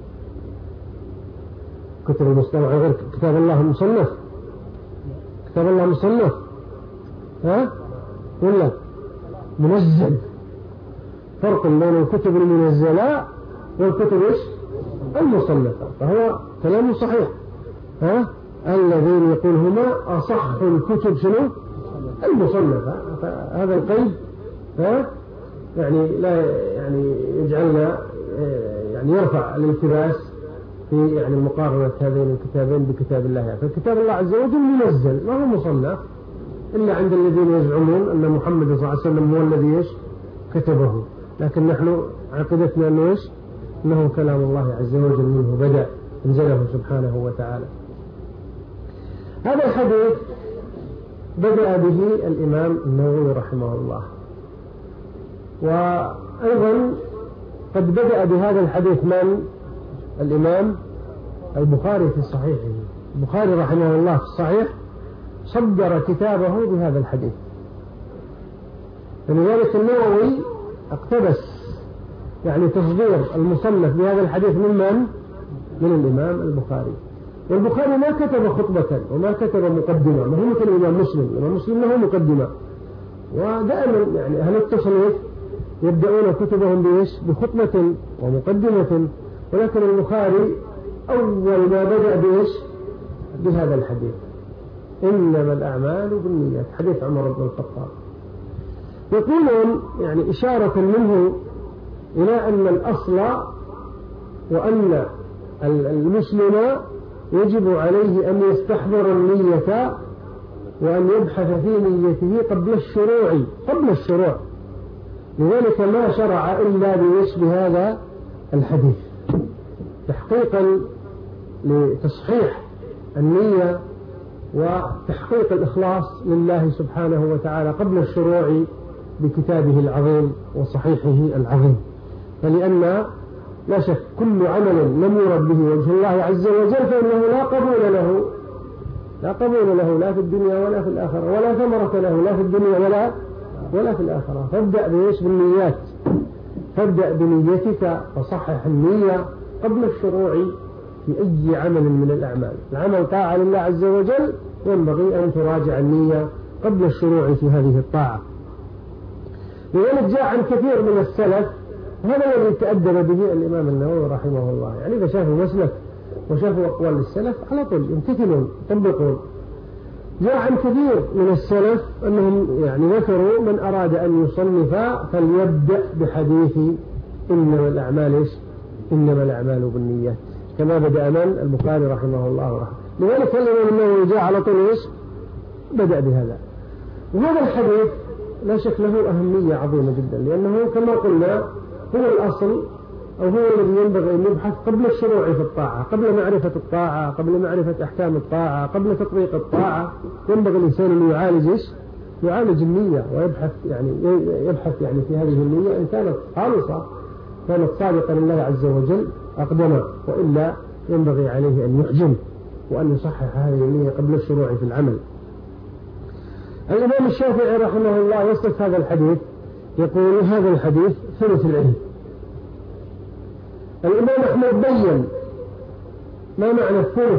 كتب المصنفة غير كتاب الله المصنف. كتاب الله مصنف ولا منزل؟ فرق بين الكتب المنزلة والكتب المصنفة، فهو كلام صحيح. الذين يقول هما أصح الكتب شنو؟ المصنفة. فهذا القيد يعني لا يعني يجعلنا يعني يرفع الالتباس في يعني مقارنة هذين الكتابين بكتاب الله. فكتاب الله عز وجل منزل ما هو مصنف، إلا عند الذين يزعمون أن محمد صلى الله عليه وسلم هو الذي كتبه، لكن نحن عقيدتنا أنه كلام الله عز وجل منه بدأ انزله سبحانه وتعالى. هذا الحديث بدأ به الإمام النووي رحمه الله، وأيضا قد بدأ بهذا الحديث من؟ الإمام البخاري في صحيحه. البخاري رحمه الله في الصحيح صدر كتابه بهذا الحديث. فلذلك النووي اقتبس يعني تصدير المصنف بهذا الحديث من الإمام البخاري. والبخاري ما كتب خطبة وما كتب مقدمة، ما هو مثل الإمام مسلم. الإمام مسلم له مقدمة، ودائما يعني أهل التصنيف يبدأون كتبهم بخطبة ومقدمة، ولكن البخاري أول ما بدأ بهذا الحديث: إنما الأعمال بالنيات، حديث عمر بن الخطاب. يقولون يعني إشارة منه إلى أن الأصل وأن المسلم يجب عليه أن يستحضر النية وأن يبحث في نيته قبل الشروع. لذلك ما شرع إلا بهذا الحديث تحقيقا لتصحيح النية وتحقيق الإخلاص لله سبحانه وتعالى قبل الشروع بكتابه العظيم وصحيحه العظيم. فلأن لا شك كل عمل لم يرد به وجه الله عز وجل فإنه لا قبول له لا في الدنيا ولا في الآخرة، ولا ثمرة له لا في الدنيا ولا في الآخرة. فابدأ بالنيات، فابدأ بنيتك وصحح النية قبل الشروع في أي عمل من الأعمال. العمل طاعة لله عز وجل، ينبغي أن تراجع النية قبل الشروع في هذه الطاعة. لذلك جاء عن كثير من السلف، هذا الذي تأدب به الإمام النووي رحمه الله، يعني إذا شافوا مسلك وشافوا أقوال السلف على طول يمتثلون يطبقون. جاء عن كثير من السلف أنهم يعني ذكروا من أراد أن يصنف فليبدأ بحديث إنما الأعمال بالنيات، كما بدأ من البخاري رحمه الله ورحمه. لذلك الإمام النووي جاء على طول بدأ بهذا. وهذا الحديث لا شك له أهمية عظيمة جدا، لأنه كما قلنا هو الأصل أو هو الذي ينبغي أن يبحث قبل الشروع في الطاعة، قبل معرفة الطاعة، قبل معرفة أحكام الطاعة، قبل تطبيق الطاعة. ينبغي الإنسان أن يعالج النية ويبحث يعني في هذه النية إن كانت خالصة، كانت صادقة لله عز وجل أقدم، وإلا ينبغي عليه أن يحجم وأن يصحح هذه النية قبل الشروع في العمل. الإمام الشافعي رحمه الله يصف هذا الحديث، يقول هذا الحديث ثلث العلم. الإمام أحمد بين ما معنى الثلث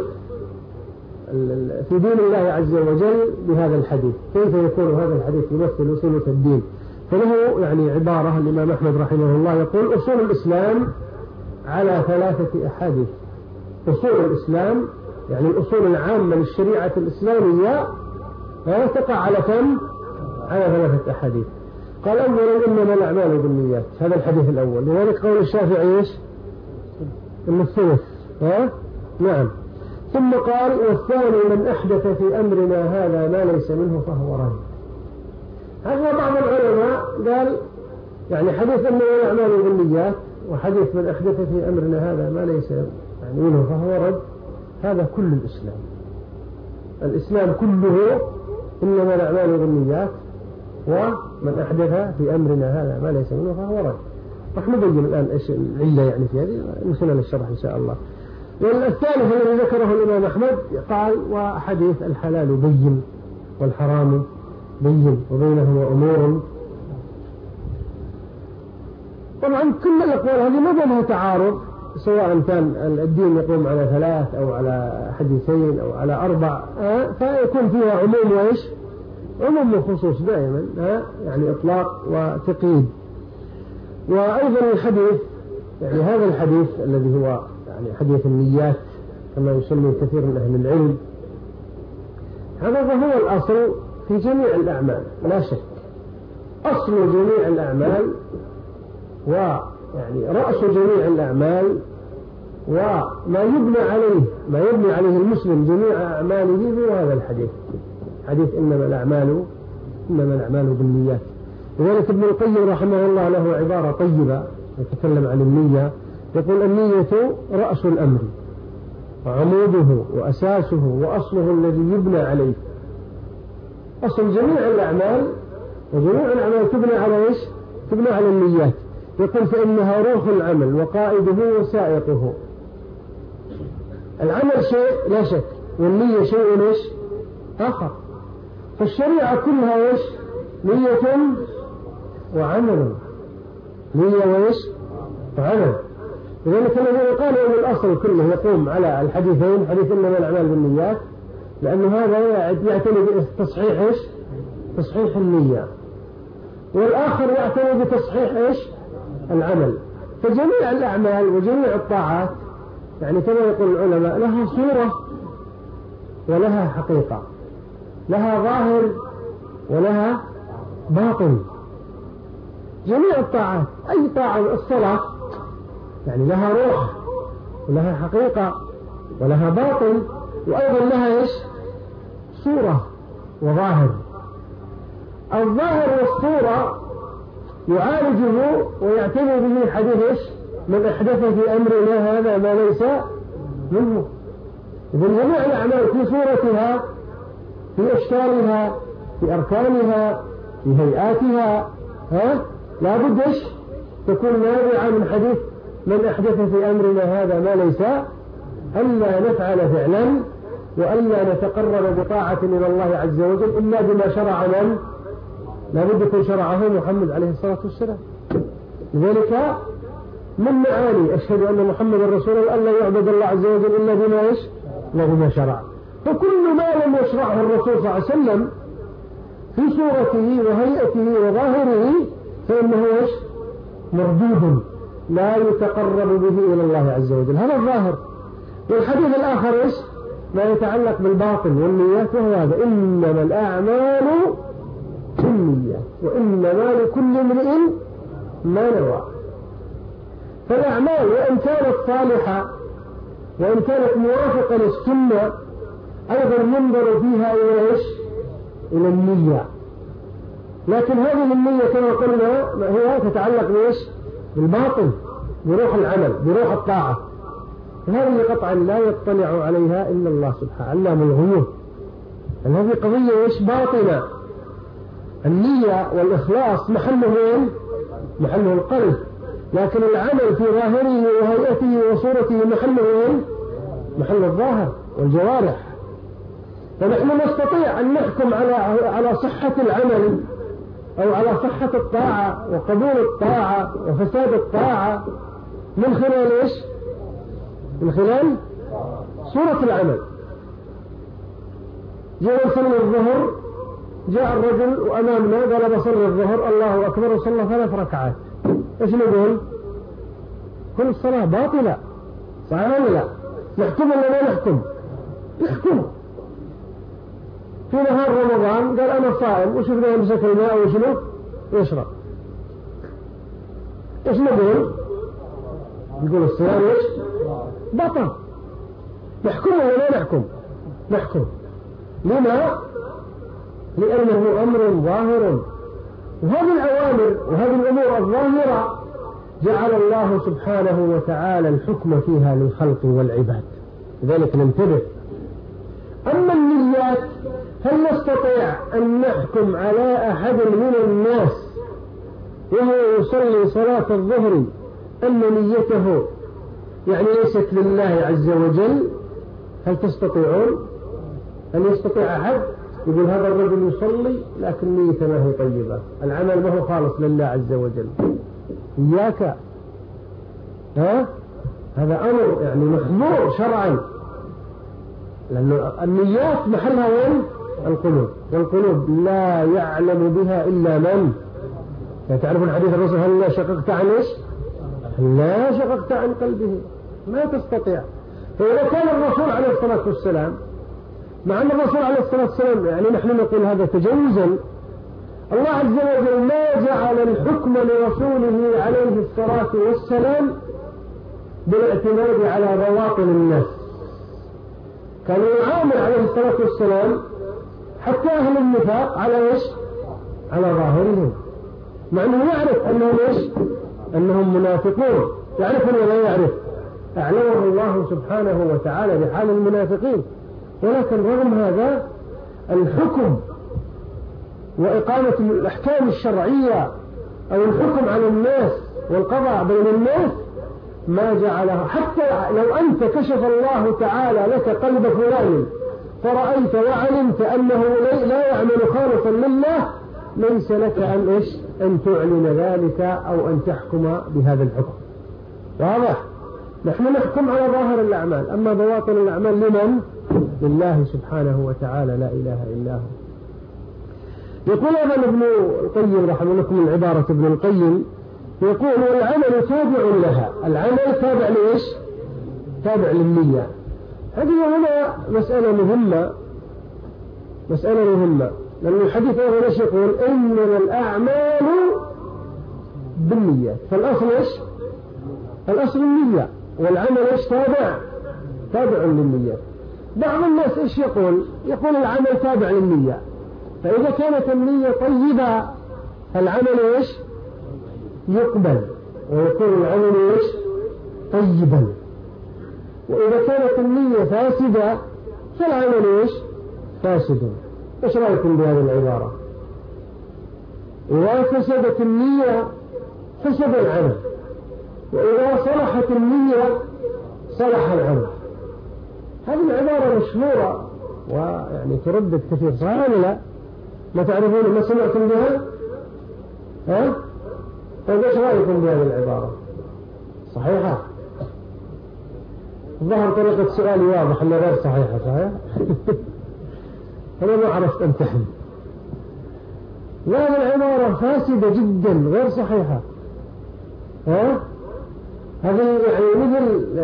في دين الله عز وجل بهذا الحديث، كيف يكون هذا الحديث يمثل ثلث الدين. فله يعني عبارة الإمام أحمد رحمه الله يقول: أصول الإسلام على 3 أحاديث. أصول الإسلام يعني الأصول العامة للشريعة الإسلامية تقع على كم؟ على 3 أحاديث. قال: أولا إنما الأعمال بالنيات، هذا الحديث الأول. لذلك قول الشافعي إيش؟ إن الثلث نعم. ثم قال: والثاني من أحدث في أمرنا هذا ما ليس منه فهو رد. هذا بعض العلماء قال يعني حديث إنما الأعمال بالنيات وحديث من أحدث في أمرنا هذا ما ليس يعني منه فهو رد، هذا كل الإسلام كله إنما الأعمال بالنيات، ومن أحدث في أمرنا هذا ما ليس منه فهو رد. راح نبين الآن إيش العلة يعني في هذه من خلال الشرح إن شاء الله. والثالث الذي ذكره الإمام أحمد قال: وحديث الحلال بين والحرام بين وبينهما أمور. طبعا كل الأقوال هذه ما بينها تعارض، سواء كان الدين يقوم على 3 أو على حديثين أو على 4، فيكون فيها عموم وإيش؟ عموم وخصوص دائما، يعني إطلاق وتقييد. وأيضا الحديث يعني هذا الحديث الذي هو يعني حديث النيات كما يسميه كثير من أهل العلم، هذا هو الأصل في جميع الأعمال لا شك. أصل جميع الأعمال ويعني رأس جميع الأعمال وما يبني عليه المسلم جميع أعماله هو هذا الحديث، حديث إنما الأعمال بالنيات. لذلك ابن القيم رحمه الله له عبارة طيبة يتكلم عن النية، يقول: النية رأس الأمر وعموده وأساسه وأصله الذي يبنى عليه. أصل جميع الأعمال وجميع الأعمال تبنى على إيش؟ تبنى على النيات. يقول: فإنها روح العمل وقائده وسائقه. العمل شيء لا شك، والنية شيء إيش؟ آخر. فالشريعة كلها إيش؟ نية وعمل، نية وإيش؟ وعمل. لذلك الذين قالوا أن الأصل كله يقوم على الحديثين، حديث إنما الأعمال بالنيات، لأن هذا يعتني بتصحيح إيش؟ تصحيح النية، والآخر يعتني بتصحيح إيش؟ العمل. فجميع الأعمال وجميع الطاعات يعني كما يقول العلماء لها صورة ولها حقيقة، لها ظاهر ولها باطن. جميع الطاعات، أي طاعة، الصلاة يعني لها روح ولها حقيقة ولها باطن، وأيضا لها إيش؟ صورة وظاهر. الظاهر والصورة يعالجه ويعتني به حديث إيش؟ من أحدث في أمرنا هذا ما ليس منه. إذن جميع الأعمال في صورتها، في أشكالها، في أركانها، في هيئاتها، لا بد إيش؟ تكون نابعة من حديث من أحدث في أمرنا هذا ما ليس، ألا نفعل فعلا وألا نتقرب بطاعة إلى الله عز وجل إلا بما شرع من لا بد يكون شرعه محمد عليه الصلاة والسلام. لذلك من معاني أشهد أن محمد رسول الله ألا يعبد الله عز وجل إلا بما إيش؟ إلا بما شرع. فكل ما لم يشرعه الرسول صلى الله عليه وسلم في صورته وهيئته وظاهره فإنه إيش؟ مردود لا يتقرب به إلى الله عز وجل. هذا الظاهر. والحديث الآخر إيش؟ ما يتعلق بالباطن والنيات، وهو هذا إنما الأعمال بالنيات وإنما لكل امرئ ما نوى. فالأعمال وإن كانت صالحة وإن كانت موافقة للسنة أيضا ينظر فيها إلى إيش؟ إلى النية. لكن هذه النية كما قلنا هي تتعلق بإيش؟ بالباطن، بروح العمل، بروح الطاعة. هذه قطعا لا يطلع عليها إلا الله سبحانه علام الغيوب. هذه قضية إيش؟ باطنة. النية والإخلاص محله وين؟ محله القلب، لكن العمل في ظاهره وهيئته وصورته محله وين؟ محل الظاهر والجوارح. فنحن نستطيع أن نحكم على صحة العمل أو على صحة الطاعة وقبول الطاعة وفساد الطاعة من خلال إيش؟ من خلال صورة العمل. جاء صلى الظهر، جاء الرجل وأمامنا قال بصلي الظهر الله أكبر وصلى 3 ركعات، إيش نقول؟ كل الصلاة باطلة، صحيح ولا لا؟ نحكم ولا لا نحكم؟ نحكم. في نهار رمضان قال أنا صائم وشفنا يمسك الماء وشنو يشرب، إيش نقول؟ نقول الصيام إيش؟ بطل. نحكم ولا لا نحكم؟ نحكم. لما؟ لأنه أمر ظاهر، وهذه الأوامر وهذه الأمور الظاهرة جعل الله سبحانه وتعالى الحكم فيها للخلق والعباد، لذلك ننتبه. أما النيات هل نستطيع أن نحكم على أحد من الناس وهو يصلي صلاة الظهر أن نيته يعني ليست لله عز وجل؟ هل تستطيعون أن يستطيع أحد يقول هذا الرجل يصلي لكن نيته ما هي طيبة، العمل ما هو خالص لله عز وجل؟ إياك، هذا أمر يعني محظور شرعا، لأن النيات محلها وين؟ القلوب، والقلوب لا يعلم بها إلا من. تعرفون حديث الرسول هل لا شققت عن إيش؟ لا شققت عن قلبه، ما تستطيع. فإذا كان الرسول عليه الصلاة والسلام، مع أن الرسول عليه الصلاة والسلام يعني نحن نقول هذا تجوزا، الله عز وجل ما جعل الحكم لرسوله عليه الصلاة والسلام بالاعتماد على بواطن الناس، كان يعامل عليه الصلاة والسلام حتى أهل النفاق على إيش؟ على ظاهرهم، مع أنه يعرف أنهم إيش؟ أنهم منافقون، يعرف ولا لا يعرف؟ أعلمه الله سبحانه وتعالى بحال المنافقين، ولكن رغم هذا الحكم وإقامة الأحكام الشرعية أو الحكم على الناس والقضاء بين الناس ما جعله، حتى لو أنت كشف الله تعالى لك قلب فلان فرأيت وعلمت أنه لا يعمل خالصا لله ليس لك أن تعلن ذلك أو أن تحكم بهذا الحكم. واضح؟ نحن نحكم على ظاهر الأعمال، أما بواطن الأعمال لمن؟ لله سبحانه وتعالى لا إله إلا هو. يقول ابن القيم رحمه لكم من عبارة ابن القيم، يقول والعمل تابع لها. العمل تابع لإيش؟ تابع للنية. هذه هنا مسألة مهمة لأن الحديث أيضا إيش يقول؟ إنما الأعمال بالنية. فالأصل إيش؟ الأصل النية، والعمل إيش؟ تابع للنية. بعض الناس إيش يقول العمل تابع للنية، فإذا كانت النية طيبة فالعمل إيش؟ يقبل ويكون العمل إيش؟ طيبا. وإذا كانت النية فاسدة فالعمل إيش؟ فاسد. إيش رأيكم بهذه العبارة؟ إذا فسدت النية فسد العمل، وإذا صلحت النية صلح العمل. هذه العبارة مشهورة ويعني تردد كثير، صحيح ولا لا؟ ما تعرفون؟ ما سمعتم بها؟ ها؟ طيب إيش رأيكم بهذه العبارة؟ صحيحة؟ ظهر طريقة سؤالي واضح أنها غير صحيحة. صحيح؟ أنا ما عرفت أمتحن. هذه العبارة فاسدة جدا غير صحيحة. ها؟ هذه يعني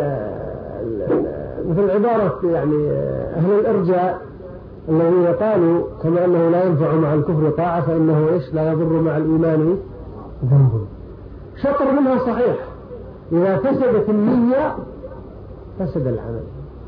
مثل عبارة يعني أهل الإرجاء الذين قالوا كما أنه لا ينفع مع الكفر طاعة فإنه إيش؟ لا يضر مع الإيمان ذنب. شطر منها صحيح، إذا فسدت النية فسد العمل.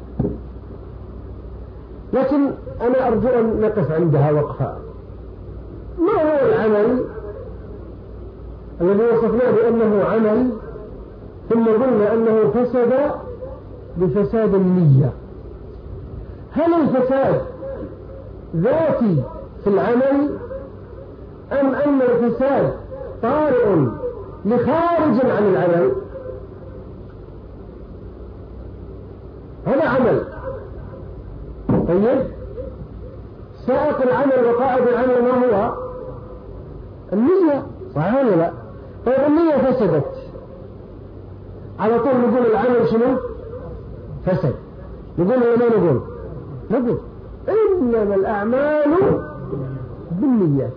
لكن أنا أرجو أن نقف عندها وقفة. ما هو العمل الذي وصفناه بأنه عمل ثم قلنا أنه فسد بفساد النية؟ هل الفساد ذاتي في العمل أم أن الفساد طارئ لخارج عن العمل؟ هذا عمل طيب. سائق العمل وقائد العمل ما هو؟ النية، صحيح ولا لا؟ طيب النية فسدت، على طول نقول العمل شنو؟ فسد. نقول ولا ما نقول إنما الأعمال بالنيات.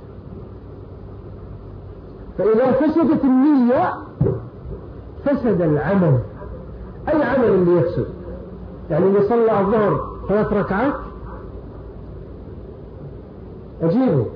فإذا فسدت النية فسد العمل. أي عمل اللي يفسد؟ يعني اللي صلى الظهر 3 ركعات أجيبه؟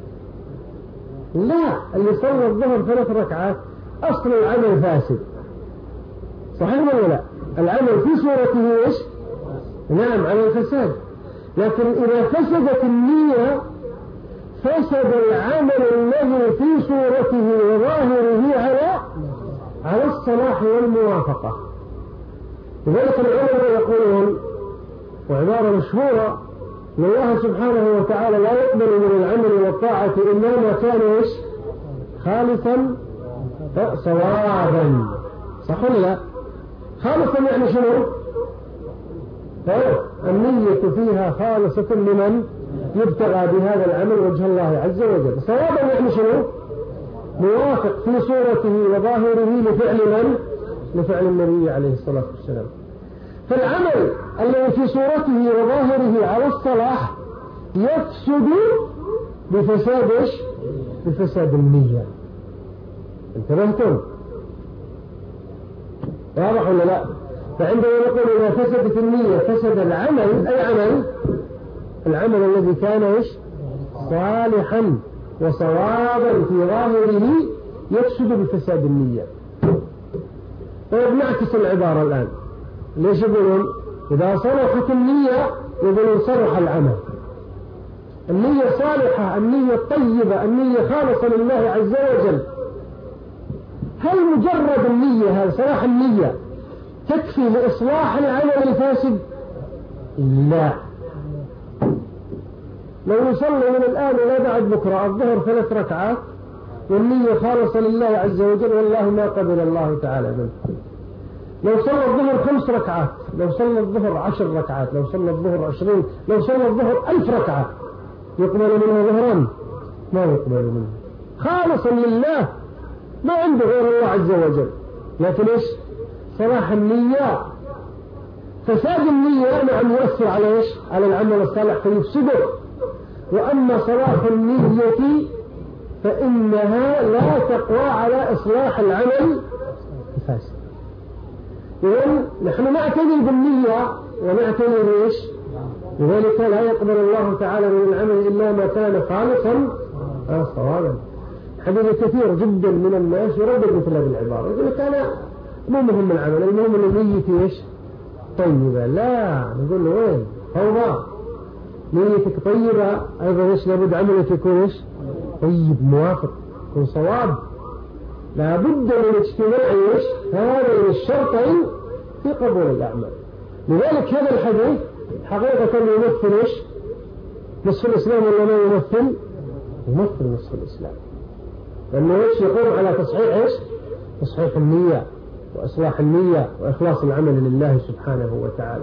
لا، اللي صلى الظهر 3 ركعات أصل العمل فاسد، صحيح ولا لا؟ العمل في صورته إيش؟ نعم على الفساد. لكن إذا فسدت النية فسد العمل الذي في صورته وظاهره على الصلاح والموافقة. لذلك العلماء يقولون وعبارة مشهورة أن الله سبحانه وتعالى لا يقبل من العمل والطاعة إلا ما كان إيش؟ خالصا صوابا. صح ولا لا؟ خالصا يعني شنو؟ النية فيها خالصة لمن يبتغى بهذا العمل وجه الله عز وجل. صوابا يعني شنو؟ موافق في صورته وظاهره لفعل من؟ لفعل النبي عليه الصلاة والسلام. فالعمل الذي في صورته وظاهره على الصلاح يفسد بفساد إيش؟ بفساد النية. انتبهتم؟ واضح ولا لا؟ فعندما نقول إذا فسدت النية فسد العمل، أي عمل؟ العمل الذي كان إيش؟ صالحا وصوابا في ظاهره يفسد بفساد النية. طيب نعكس العبارة الآن. ليش يقولون إذا صلحت النية يقولون صلح العمل؟ النية صالحة، النية طيبة، النية خالصة لله عز وجل. هل مجرد النية، هل صلاح النية تكفي لإصلاح العمل الفاسد؟ لا. لو يصلي من الآن إلى بعد بكرة الظهر 3 ركعات والنية خالصة لله عز وجل والله ما قبل الله تعالى منه. لو صلى الظهر 5 ركعات، لو صلى الظهر 10 ركعات، لو صلى الظهر 20، لو صلى الظهر 1000 ركعة يقبل منه ظهران؟ ما يقبل منه، خالصا لله، ما عنده غير الله عز وجل. لكن إيش؟ صلاح النية، فساد النية نعم يؤثر على إيش؟ على العمل الصالح فيفسده. وأما صلاح النية فإنها لا تقوى على إصلاح العمل الفاسد. إذن نحن نعتني بالنية ونعتني بإيش؟ لذلك لا يقبل الله تعالى من العمل إلا ما كان خالصا صوابا. حديث كثير جدا من الناس يردد مثل هذه العبارة، يقول لك أنا مو مهم العمل، المهم أن نيتي إيش؟ طيبة. لا، نقول له وين؟ فوضى. نيتك طيبة أيضا إيش؟ لابد عملك يكون إيش؟ طيب، موافق، يكون صواب. لابد من اجتماع إيش؟ هذين الشرطين في قبول الأعمال. لذلك هذا الحديث حقيقة يمثل إيش؟ نصف الإسلام ولا ما يمثل؟ يمثل نصف الإسلام، لأنه إيش؟ يقوم على تصحيح إيش؟ تصحيح النية وإصلاح النية وإخلاص العمل لله سبحانه وتعالى.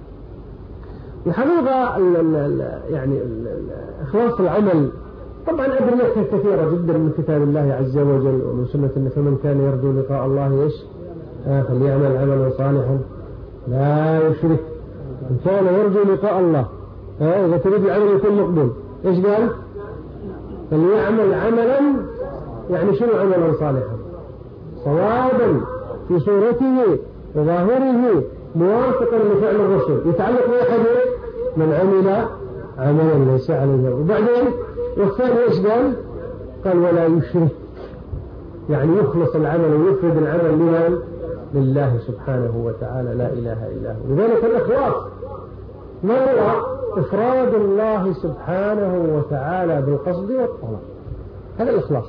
الحقيقة يعني إخلاص العمل طبعا أدلتها كثيرة جدا من كتاب الله عز وجل ومن سنة النبي، فمن كان يرجو لقاء الله إيش؟ فليعمل عملا صالحا لا يشرك. من كان يرجو لقاء الله، إذا تريد العمل يكون مقبول، إيش قال؟ فليعمل عملا، يعني شنو عملا صالحا؟ صوابا في صورته وظاهره موافقا لفعل الرسول، يتعلق بأحد من عمل عملا ليس عليه. وبعدين والثاني ايش قال؟ قال ولا يشرك، يعني يخلص العمل ويفرد العمل لمن؟ لله سبحانه وتعالى، لا إله إلا هو. لذلك الإخلاص ما هو؟ إفراد الله سبحانه وتعالى بالقصد والطلب، هذا الإخلاص.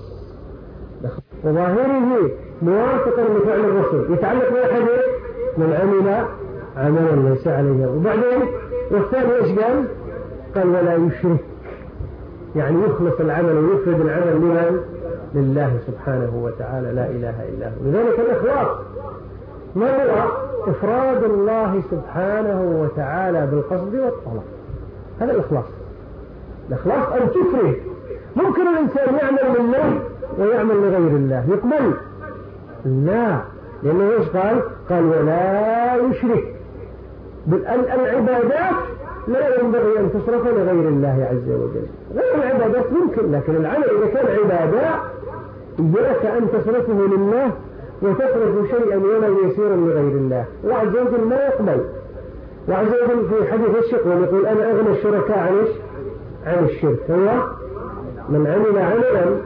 وظاهره موافقا لفعل الرسول، يتعلق بأحد من عمل عملا ليس عليه. وبعدين والثاني ايش قال؟ قال ولا يشرك، يعني يخلص العمل ويفرد العمل لمن؟ لله سبحانه وتعالى، لا إله إلا هو. لذلك الإخلاص ما هو؟ إفراد الله سبحانه وتعالى بالقصد والطلب، هذا الإخلاص. الإخلاص أن تفرد. ممكن الإنسان يعمل لله ويعمل لغير الله، يقبل؟ لا، لأنه إيش قال؟ قال ولا يشرك. العبادات لا ينبغي أن تصرف لغير الله عز وجل. غير العبادات ممكن، لكن العمل إذا كان عبادة إياك أن تصرفه لله وتصرف شيئا ولو يسيرا لغير الله، الله عز وجل ما يقبل. الله عز وجل في حديث الشق يقول أنا أغنى الشركاء عن الشرك. هو من عمل عملا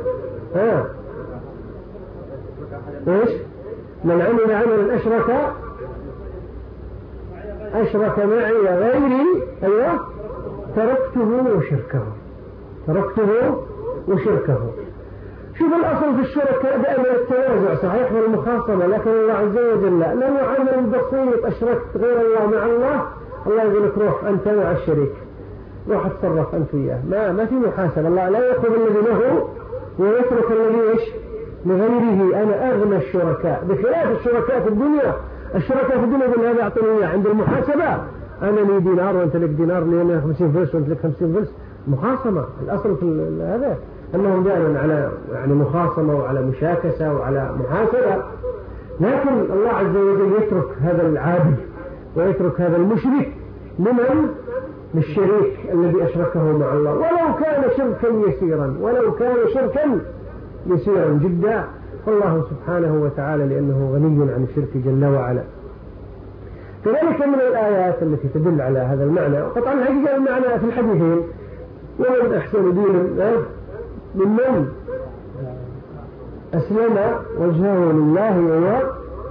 إيش؟ من عمل عملا أشرك معي غيري، أيوة، تركته وشركه. شوف الأصل في الشركاء دائما التوازع صحيح والمخاصمة، لكن الله عز وجل لا. لو عمل بسيط أشركت غير الله مع الله يقول لك روح أنت مع الشريك، روح اتصرف أنت وياه، ما في محاسبة. الله لا يأخذ الذي له ويترك الذي إيش؟ لغيره. أنا أغنى الشركاء، بخلاف الشركاء في الدنيا. الشركاء في الدنيا يقول هذا أعطني عند المحاسبة، أنا لي دينار وأنت لك دينار، لي أنا 50 فلس وأنت لك 50 فلس، مخاصمة. الأصل في هذا أنهم دائما على يعني مخاصمة وعلى مشاكسة وعلى محاسبة. لكن الله عز وجل يترك هذا العابد ويترك هذا المشرك للشريك الذي أشركه مع الله، ولو كان شركا يسيرا جدا. فالله سبحانه وتعالى لأنه غني عن الشرك جل وعلا. كذلك من الآيات التي تدل على هذا المعنى، وقطعا الحقيقة المعنى في الحديثين، ومن أحسن دينا ممن أسلم وجهه لله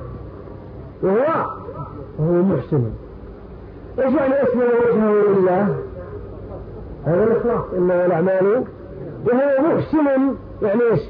وهو محسن. إيش يعني أسلم وجهه لله؟ هذا الإخلاص، إنما الأعمال وهو محسن، يعني إيش؟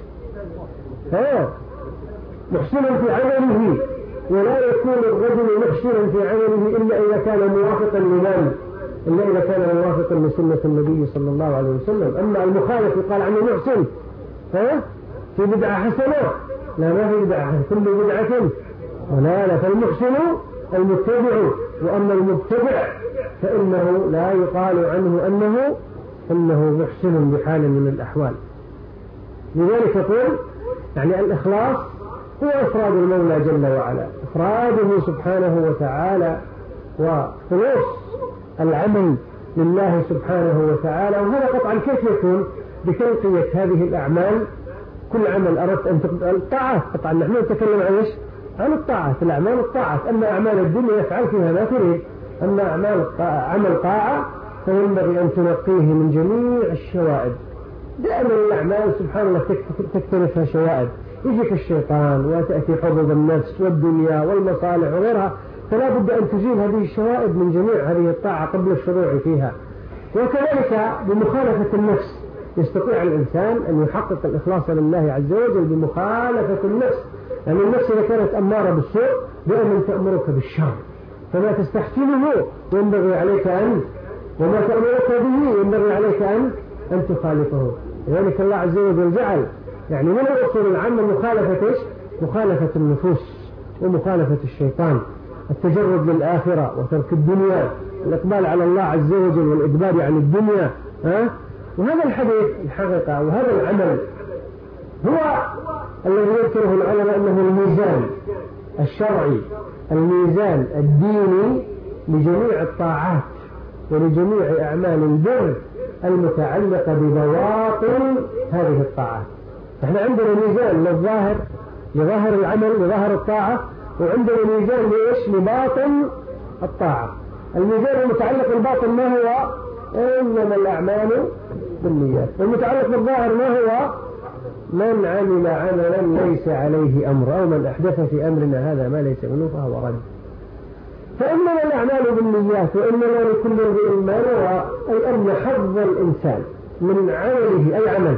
محسن في عمله، ولا يكون الرجل محسنا في عمله إلا إذا كان موافقا لمن؟ إلا إذا كان موافقا لسنة النبي صلى الله عليه وسلم. أما المخالف يقال عنه محسن في بدعة حسنة، لا، ما في بدعة، كل بدعة ضلالة. فالمحسن المتبع، وأما المبتدع فإنه لا يقال عنه أنه محسن بحال من الأحوال. لذلك يقول يعني الإخلاص هو إفراد المولى جل وعلا، إفراده سبحانه وتعالى وخلوص العمل لله سبحانه وتعالى. وهذا قطعا كيف يكون؟ بتنقية هذه الأعمال. كل عمل أردت أن الطاعة، قطعا نحن نتكلم عن إيش؟ عن الطاعة، الأعمال الطاعة. أما أعمال الدنيا يفعل فيها ما تريد، أما عمل طاعة فينبغي أن تنقيه من جميع الشوائب. دائما الأعمال سبحان الله تكتنفها شوائب، يجيك الشيطان وتأتي حظوظ النفس والدنيا والمصالح وغيرها، فلا بد أن تزيل هذه الشوائب من جميع هذه الطاعة قبل الشروع فيها. وكذلك بمخالفة النفس يستطيع الإنسان أن يحقق الإخلاص لله عز وجل بمخالفة النفس، لأن يعني النفس إذا كانت أمارة بالسوء دائما تأمرك بالشر، فما تستحسنه ينبغي عليك وما تأمرك به ينبغي عليك أن تخالفه. لذلك الله عز وجل جعل يعني من الأصول العامة مخالفة النفوس ومخالفة الشيطان، التجرد للآخرة وترك الدنيا، الإقبال على الله عز وجل والإدبار عن الدنيا. وهذا الحديث الحقيقة وهذا العمل هو الذي يذكره العلماء أنه الميزان الشرعي، الميزان الديني لجميع الطاعات ولجميع أعمال البر المتعلقة ببواطن هذه الطاعات. احنا عندنا ميزان للظاهر لظاهر العمل لظاهر الطاعة، وعندنا ميزان لباطن الطاعة. الميزان المتعلق بالباطن ما هو؟ إنما الأعمال بالنيات. والمتعلق بالظاهر ما هو؟ من عمل عملا ليس عليه أمر، أو من أحدث في أمرنا هذا ما ليس منه فهو رد. فإنما الأعمال بالنيات وإنما لكل امرئ ما نوى، أي أن حظ الإنسان من عمله أي عمل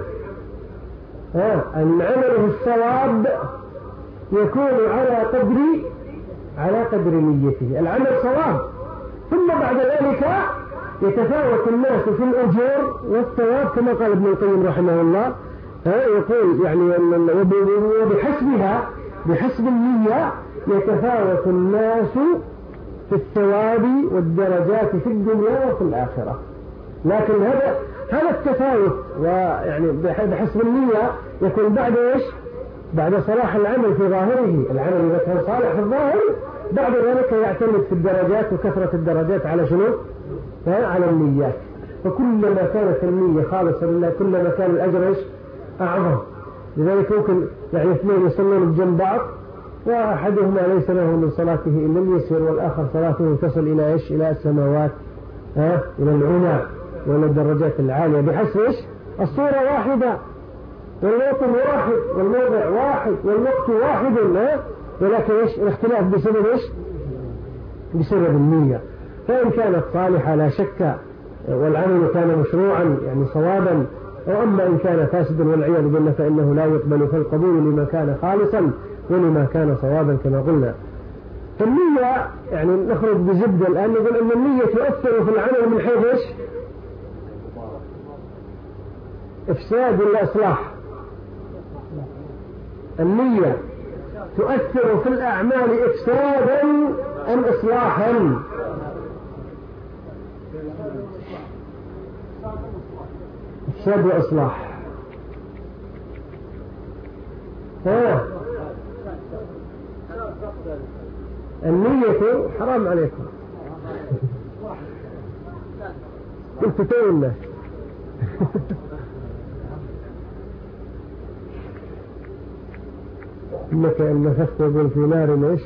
أن عمله الصواب يكون على قدر نيته. العمل صواب، ثم بعد ذلك يتفاوت الناس في الأجور والثواب كما قال ابن القيم رحمه الله. يقول يعني بحسب النية يتفاوت الناس في الثواب والدرجات في الدنيا وفي الآخرة. لكن هذا التفاوت ويعني بحسب النية يكون بعد إيش؟ بعد صلاح العمل في ظاهره. العمل إذا كان صالح في الظاهر بعد ذلك يعتمد في الدرجات وكثرة الدرجات على شنو؟ على النيات. فكلما كانت النية خالصة لله كلما كان الأجر إيش؟ أعظم. لذلك ممكن يعني اثنين يصلون بجنب بعض وأحدهما ليس له من صلاته إلا اليسير، والآخر صلاته تصل إلى إيش؟ إلى السماوات، إلى العلا وإلى الدرجات العالية، بحسب إيش؟ الصورة واحدة والموطن واحد والموضع واحد والوقت واحد، ولكن إيش؟ الاختلاف بسبب إيش؟ بسبب النية. فإن كانت صالحة لا شك والعمل كان مشروعا يعني صوابا، وأما إن كان فاسدا والعياذ بالله فإنه لا يقبل في القبول لما كان خالصا ولما كان صوابا كما قلنا. فالنية يعني نخرج بزبدة الآن نقول أن النية تؤثر في العمل من حيث إيش؟ إفساد ولا إصلاح؟ النية تؤثر في الأعمال إفسادا أم إصلاحا؟ إفساد وإصلاح. النية حرام عليكم قلت تولى إنك إن نفخت يقول في نار إيش؟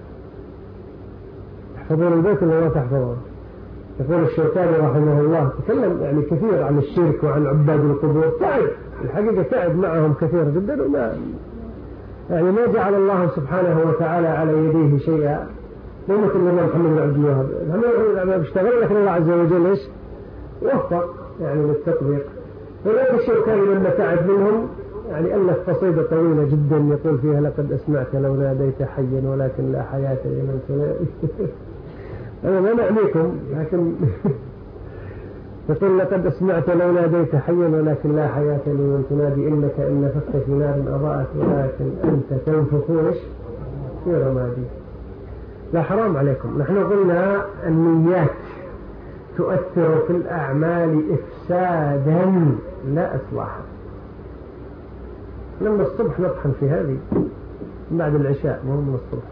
تحفظون البيت ولا ما تحفظون؟ يقول الشيطاني رحمه الله تكلم يعني كثير عن الشرك وعن عباد القبور، تعب الحقيقة تعب معهم كثير جدا، وما يعني ما جعل الله سبحانه وتعالى على يديه شيئا. مو مثل الإمام محمد بن عبد الوهاب هم بيشتغل، لكن الله عز وجل ايش؟ وفق يعني للتطبيق. ولكن الشيطاني لما تعب منهم يعني ألف قصيدة طويلة جدا يقول فيها: لقد أسمعت لو ناديت حيا ولكن لا حياة لمن تنادي. أنا ما نعنيكم، لكن يقول: لقد أسمعت لو ناديت حيا ولكن لا حياة لمن تنادي، إنك إن نفخت في نار أضاءت ولكن أنت تنفخ في رمادي. لا حرام عليكم، نحن قلنا النيات تؤثر في الأعمال إفسادا لا إصلاحا. لما الصبح نطحن في هذه بعد العشاء، مو من الصبح.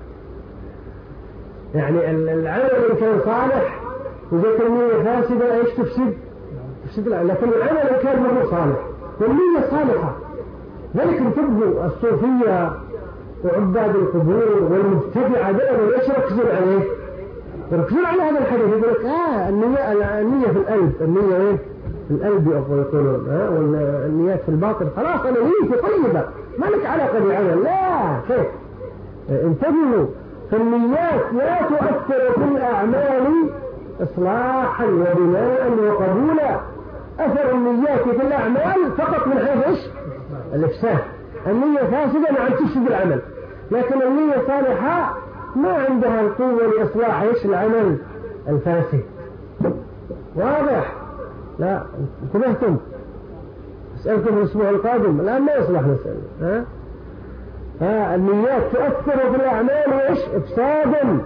يعني العمل إن كان صالح وجدت النية فاسدة ايش تفسد؟ لكن العمل إن كان مو صالح والنية صالحة. ذلك تبدو الصوفية وعباد القبور والمبتدعة دائما ايش يركزون عليه؟ يركزون على هذا الحديث، يقول لك النية في القلب، النية ايه؟ في القلب يقولون، والنيات في الباطن. خلاص أنا نيتي طيبة ما لك علاقة بالعمل. لا، كيف؟ انتبهوا، فالنيات لا تؤثر في الأعمال إصلاحا وبناء وقبولا. أثر النيات في الأعمال فقط من حيث إيش؟ الإفساد. النية فاسدة نعم تفسد العمل، لكن النية صالحة ما عندها القوة لإصلاح إيش؟ العمل الفاسد. واضح؟ لا انتبهتم؟ أسألكم الأسبوع القادم الآن ما يصلح نسأل. النيات تؤثر في الأعمال إيش؟ إفسادا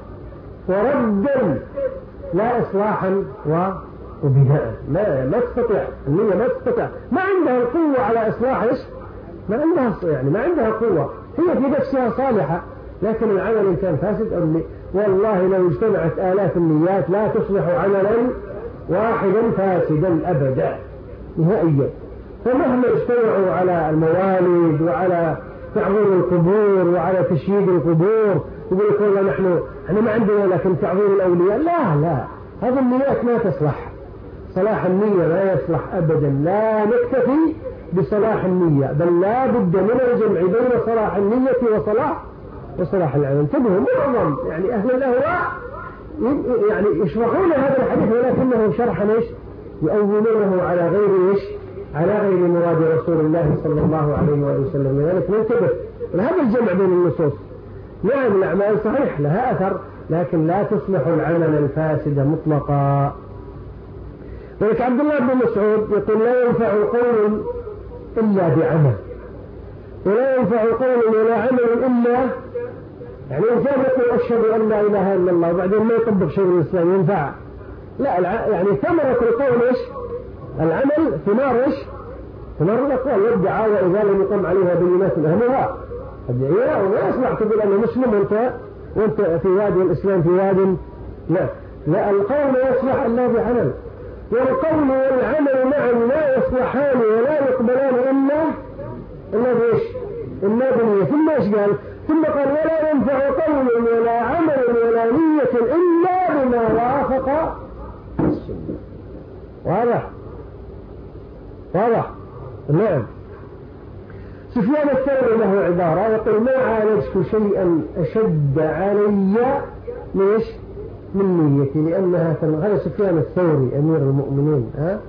وردا لا إصلاحا وبناء. ما تستطيع النية، ما تستطيع، ما عندها القوة على إصلاح إيش؟ ما عندها قوة. هي في نفسها صالحة، لكن العمل إن كان فاسد والله لو اجتمعت آلاف النيات لا تصلح عملا واحدا فاسدا أبدا نهائيا. فمهما اجتمعوا على الموالد وعلى تعظيم القبور وعلى تشييد القبور، يقول لك والله نحن ما عندنا لكن تعظيم الأولياء، لا هذه النيات ما تصلح. صلاح النية لا يصلح أبدا. لا نكتفي بصلاح النية، بل لا بد من الجمع بين صلاح النية وصلاح العمل. انتبهوا، معظم يعني أهل الأهواء يعني يشرحون هذا الحديث ولكنه شرحا ايش؟ يؤولونه على غير ايش؟ على غير مراد رسول الله صلى الله عليه وسلم. لذلك ننتبه لهذا الجمع بين النصوص. نعم الأعمال صحيح لها أثر، لكن لا تصلح العمل الفاسد مطلقا. ولك عبد الله بن مسعود يقول لا ينفع قول إلا بعمل، ولا ينفع قول ولا عمل إلا، يعني إنسان يقول أشهد أن لا إله إلا الله وبعدين ما يطبق شيء من الإسلام ينفع؟ لا، يعني ثمرة القول إيش؟ العمل، ثمار إيش؟ ثمار الأقوال والدعاء، وإذا لم يقم عليها بينات أهلها الدعاء. ولا يصلح تقول أنا مسلم وأنت في وادي الإسلام في واد. لا القول لا يصلح إلا بعمل، والقول والعمل معا لا يصلحان ولا يقبلان إلا بإيش؟ إلا بنية. ثم إيش قال؟ ثم قال ولا ينفع قول ولا عمل ولا نية إلا بما وافق السنة. واضح؟ نعم. سفيان الثوري له عبارة يقول ما عالجت شيئا أشد علي من نيتي، لأنها هذا سفيان الثوري أمير المؤمنين.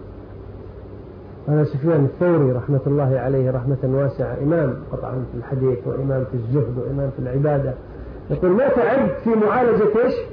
هذا سفيان الثوري رحمة الله عليه رحمة واسعة، إمام قطعا في الحديث وإمام في الزهد وإمام في العبادة. يقول ما تعبت في معالجة إيش؟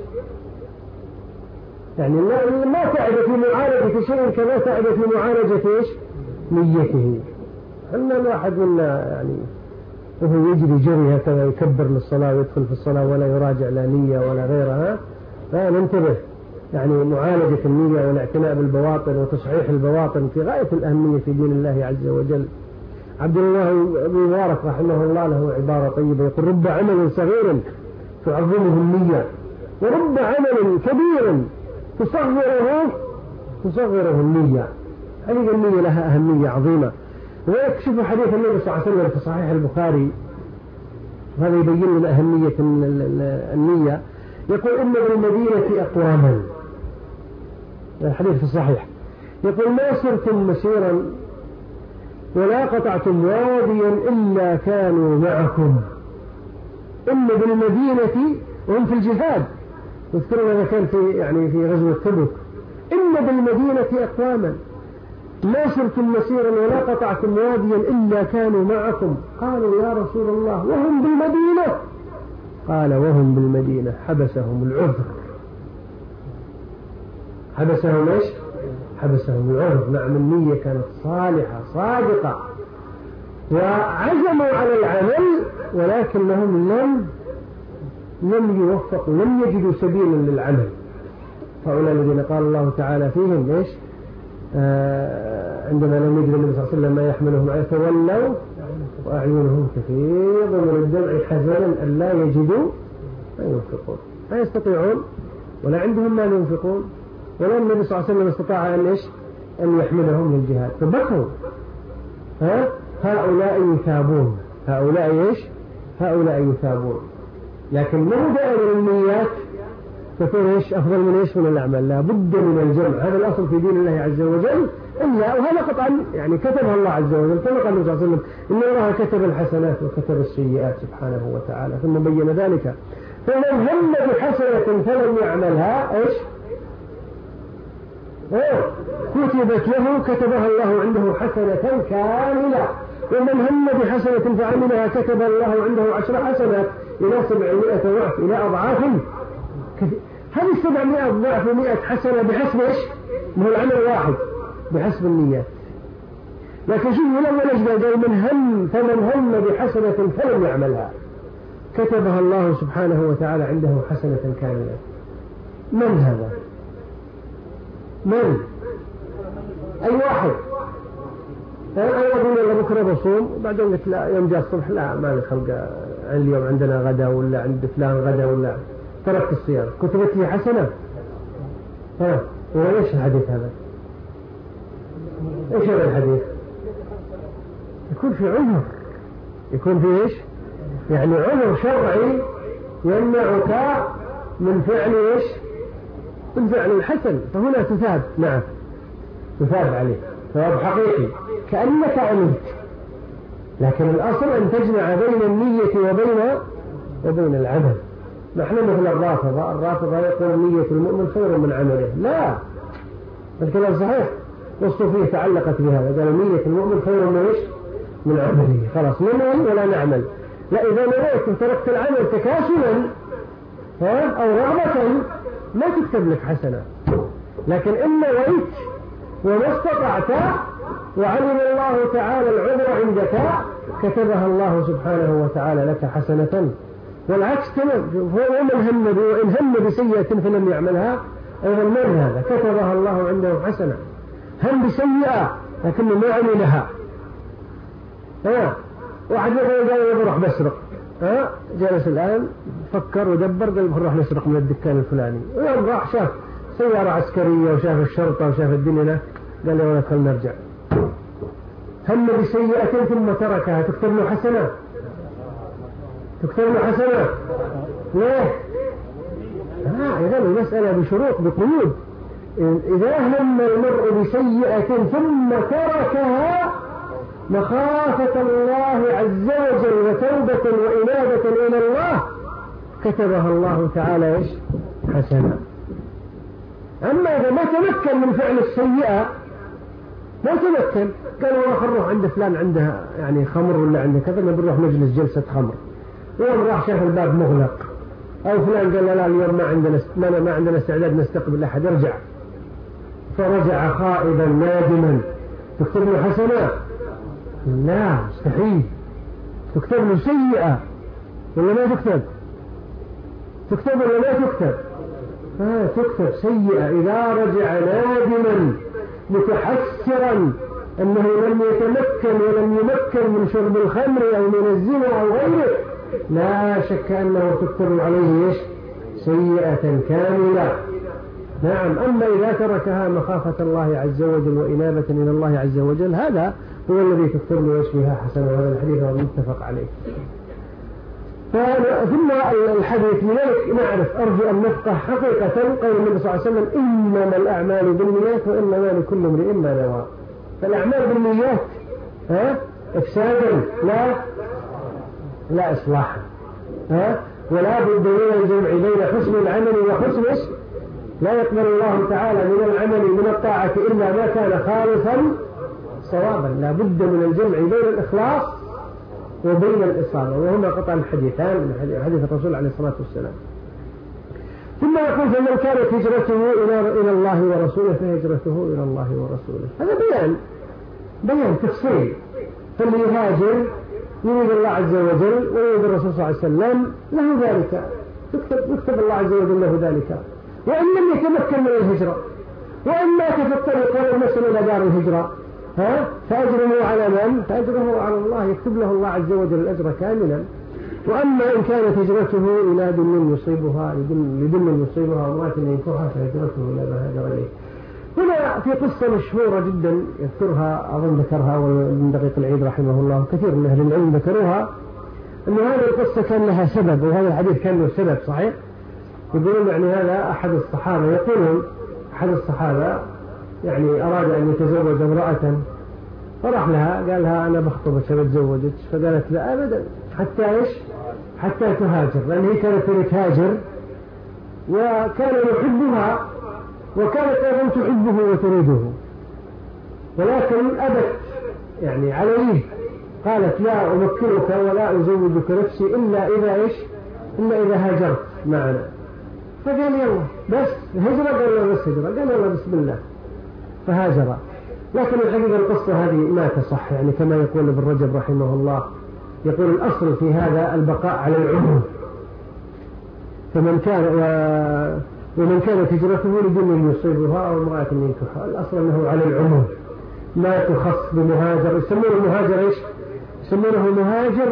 يعني ما تعب في معالجة شيء كما تعب في معالجة إيش؟ نيته. أن الواحد منا يعني وهو يجري جري هكذا يكبر للصلاة ويدخل في الصلاة ولا يراجع لا نية ولا غيرها. فننتبه، يعني معالجة النية والاعتناء بالبواطن وتصحيح البواطن في غاية الأهمية في دين الله عز وجل. عبد الله بن مبارك رحمه الله له عبارة طيبة يقول رب عمل صغير تعظمه النية، ورب عمل كبير تصغره النية. هذه النية لها أهمية عظيمة. ويكشف حديث النبي صلى الله عليه وسلم في صحيح البخاري، هذا يبين لنا أهمية النية. يقول إن بالمدينة أقواما، الحديث في الصحيح، يقول ما سرتم مسيرا ولا قطعتم واديا إلا كانوا معكم. إن بالمدينة، وهم في الجهاد، يذكرون هذا كان في غزوة تبوك. إن بالمدينة أقواما ما سرتم مسيرا ولا قطعتم واديا إلا كانوا معكم. قالوا يا رسول الله وهم بالمدينة؟ قال وهم بالمدينة حبسهم العذر. حبسهم ايش؟ حبسهم العذر. نعم النية كانت صالحة صادقة وعزموا على العمل، ولكنهم لم يوفقوا، لم يجدوا سبيلا للعمل. هؤلاء الذين قال الله تعالى فيهم إيش؟ عندما لم يجد النبي صلى الله عليه وسلم ما يحملهم عليه تولوا وأعينهم تفيض من الدمع حزنا أن لا يجدوا ما ينفقون، لا يستطيعون ولا عندهم ما ينفقون، ولا النبي صلى الله عليه وسلم استطاع أن إيش؟ أن يحملهم للجهاد، فبكوا. هؤلاء يثابون، هؤلاء إيش؟ هؤلاء يثابون. لكن مو دائما النيات تكون إيش؟ أفضل من إيش؟ من الأعمال. لا بد من الجمع، هذا الأصل في دين الله عز وجل. إلا وهذا قطعا يعني كتبها الله عز وجل، كما قال النبي صلى الله عليه وسلم إن الله كتب الحسنات وكتب السيئات سبحانه وتعالى، ثم بين ذلك. فمن هم بحسنة فلم يعملها إيش؟ كتبت له، كتبها الله عنده حسنة كاملة. ومن هم بحسنة فعملها كتب الله عنده 10 حسنات إلى 700 ضعف، إلى أضعاف كثيرة. هذه 700 ضعف و100 حسنة بحسب إيش؟ ما هو العمل واحد بحسب النيات. لكن شوف لما نجد قال فمن هم بحسنة فلم يعملها كتبها الله سبحانه وتعالى عنده حسنة كاملة. من هذا؟ من؟ أي واحد؟ أنا أقول إلا بكرة بصوم، وبعدين قلت لا يوم جاء الصبح لا ما لي خلق، اليوم عندنا غدا ولا عند فلان غدا ولا تركت الصيام، كتبت لي حسنة. وإيش الحديث هذا؟ إيش هذا الحديث؟ يكون في عذر، يكون في إيش؟ يعني عذر شرعي يمنعك من فعل إيش؟ من فعل الحسن، فهنا تثاب. نعم تثاب عليه ثواب حقيقي كأنك عملت. لكن الأصل أن تجمع بين النية وبين العمل. نحن مثل الرافضة يقول نية المؤمن خير من عمله. لا، الكلام صحيح، والصوفية تعلقت بهذا، قالوا نية المؤمن خير من إيش؟ من عمله. خلاص ننوي ولا نعمل. لا، إذا نويت وتركت العمل تكاسلا أو رغبة ما تكتب لك حسنة. لكن إن نويت وما استطعت وعلم الله تعالى العذر عندك كتبها الله سبحانه وتعالى لك حسنة. والعكس وإن هم بسيئة فلم يعملها أيضا من هذا؟ كتبها الله عنده حسنة. هم بسيئة لكنه ما عملها. واحد قال بروح بسرق، جلس الآن فكر ودبر قال بروح نسرق من الدكان الفلاني، ويوم راح شاف سيارة عسكرية وشاف الشرطة وشاف الدنيا قال لي ولا خلنا نرجع. هم بسيئة ثم تركها تكتب له حسنة؟ تكتب له حسنة؟ ليه؟ إذا المسألة بشروط بقيود. إذا هم المرء بسيئة ثم تركها مخافة الله عز وجل وتوبة وإنابة إلى الله كتبها الله تعالى إيش؟ حسنة. أما إذا ما تمكن من فعل السيئة، ما تمكن، قال والله خلنا نروح عند فلان عنده يعني خمر ولا عنده كذا، نروح نجلس جلسة خمر، ويوم راح شاف الباب مغلق، أو فلان قال لا اليوم ما عندنا استعداد نستقبل أحد، ارجع، فرجع خائبا نادما، تكتب له حسنة؟ لا، مستحيل. تكتب له سيئة ولا ما تكتب؟ تكتب ولا ما تكتب؟ تكتب سيئة. إذا رجع نادما متحسرا أنه لم يتمكن ولم يمكن من شرب الخمر أو من الزنا أو غيره، لا شك أنه تكتب عليه إيش؟ سيئة كاملة. نعم. أما إذا تركها مخافة الله عز وجل وإنابة إلى الله عز وجل، هذا هو الذي تكتب له بها حسنة. وهذا الحديث هو متفق عليه. ثم الحديث لذلك نعرف، أرجو أن نفقه حقيقة قول النبي صلى الله عليه وسلم إنما الأعمال بالنيات وإنما لكل امرئ ما نوى. فالأعمال بالنيات إفسادا لا إصلاحا، ولا بد من الجمع بين حسن العمل وحسن اسم. لا يقبل الله تعالى من العمل من الطاعة إلا ما كان خالصا صوابا. لا بد من الجمع بين الإخلاص وبين الإصابة، وهما قطع الحديثان من حديث الرسول عليه الصلاة والسلام. ثم يقول فمن كانت هجرته إلى الله ورسوله فهجرته إلى الله ورسوله. هذا بيان تفصيل. فاللي يهاجر يريد الله عز وجل ويريد الرسول صلى الله عليه وسلم له ذلك، يكتب الله عز وجل له ذلك. وإن لم يتمكن من الهجرة وإن مات في الطريق ولم يصل إلى دار الهجرة فأجره على من؟ فأجره على الله، يكتب له الله عز وجل الأجر كاملا. وأما إن كانت هجرته إلى دنيا يصيبها لدنيا يصيبها وامرأة ينكحها فهجرته إلى ما هاجر إليه. هنا في قصة مشهورة جدا يذكرها أظن ذكرها من دقيق العيد رحمه الله، كثير من أهل العلم ذكروها، أن هذه القصة كان لها سبب، وهذا الحديث كان له سبب صحيح. يقولون يعني هذا أحد الصحابة، يقولون أحد الصحابة يعني أراد أن يتزوج امرأة فراح لها قال لها أنا بخطبك بتزوجك، فقالت لا أبدا حتى إيش؟ حتى تهاجر، لأن هي كانت تهاجر وكان يحبها وكانت أيضا تحبه وتريده، ولكن أبت يعني عليه، قالت لا أمكنك ولا أزوجك نفسي إلا إذا إيش؟ إلا إذا هاجرت معنا. فقال يلا بس هجرة، قال له بس هجرة، قال يلا بسم الله فهاجر. لكن الحقيقة القصة هذه ما تصح، يعني كما يقول ابن رجب رحمه الله، يقول الأصل في هذا البقاء على العموم، ومن كانت هجرته لدنيا يصيبها أو امرأة ينكحها، الأصل أنه على العموم ما تخص بمهاجر. يسمونه المهاجر إيش؟ يسمونه المهاجر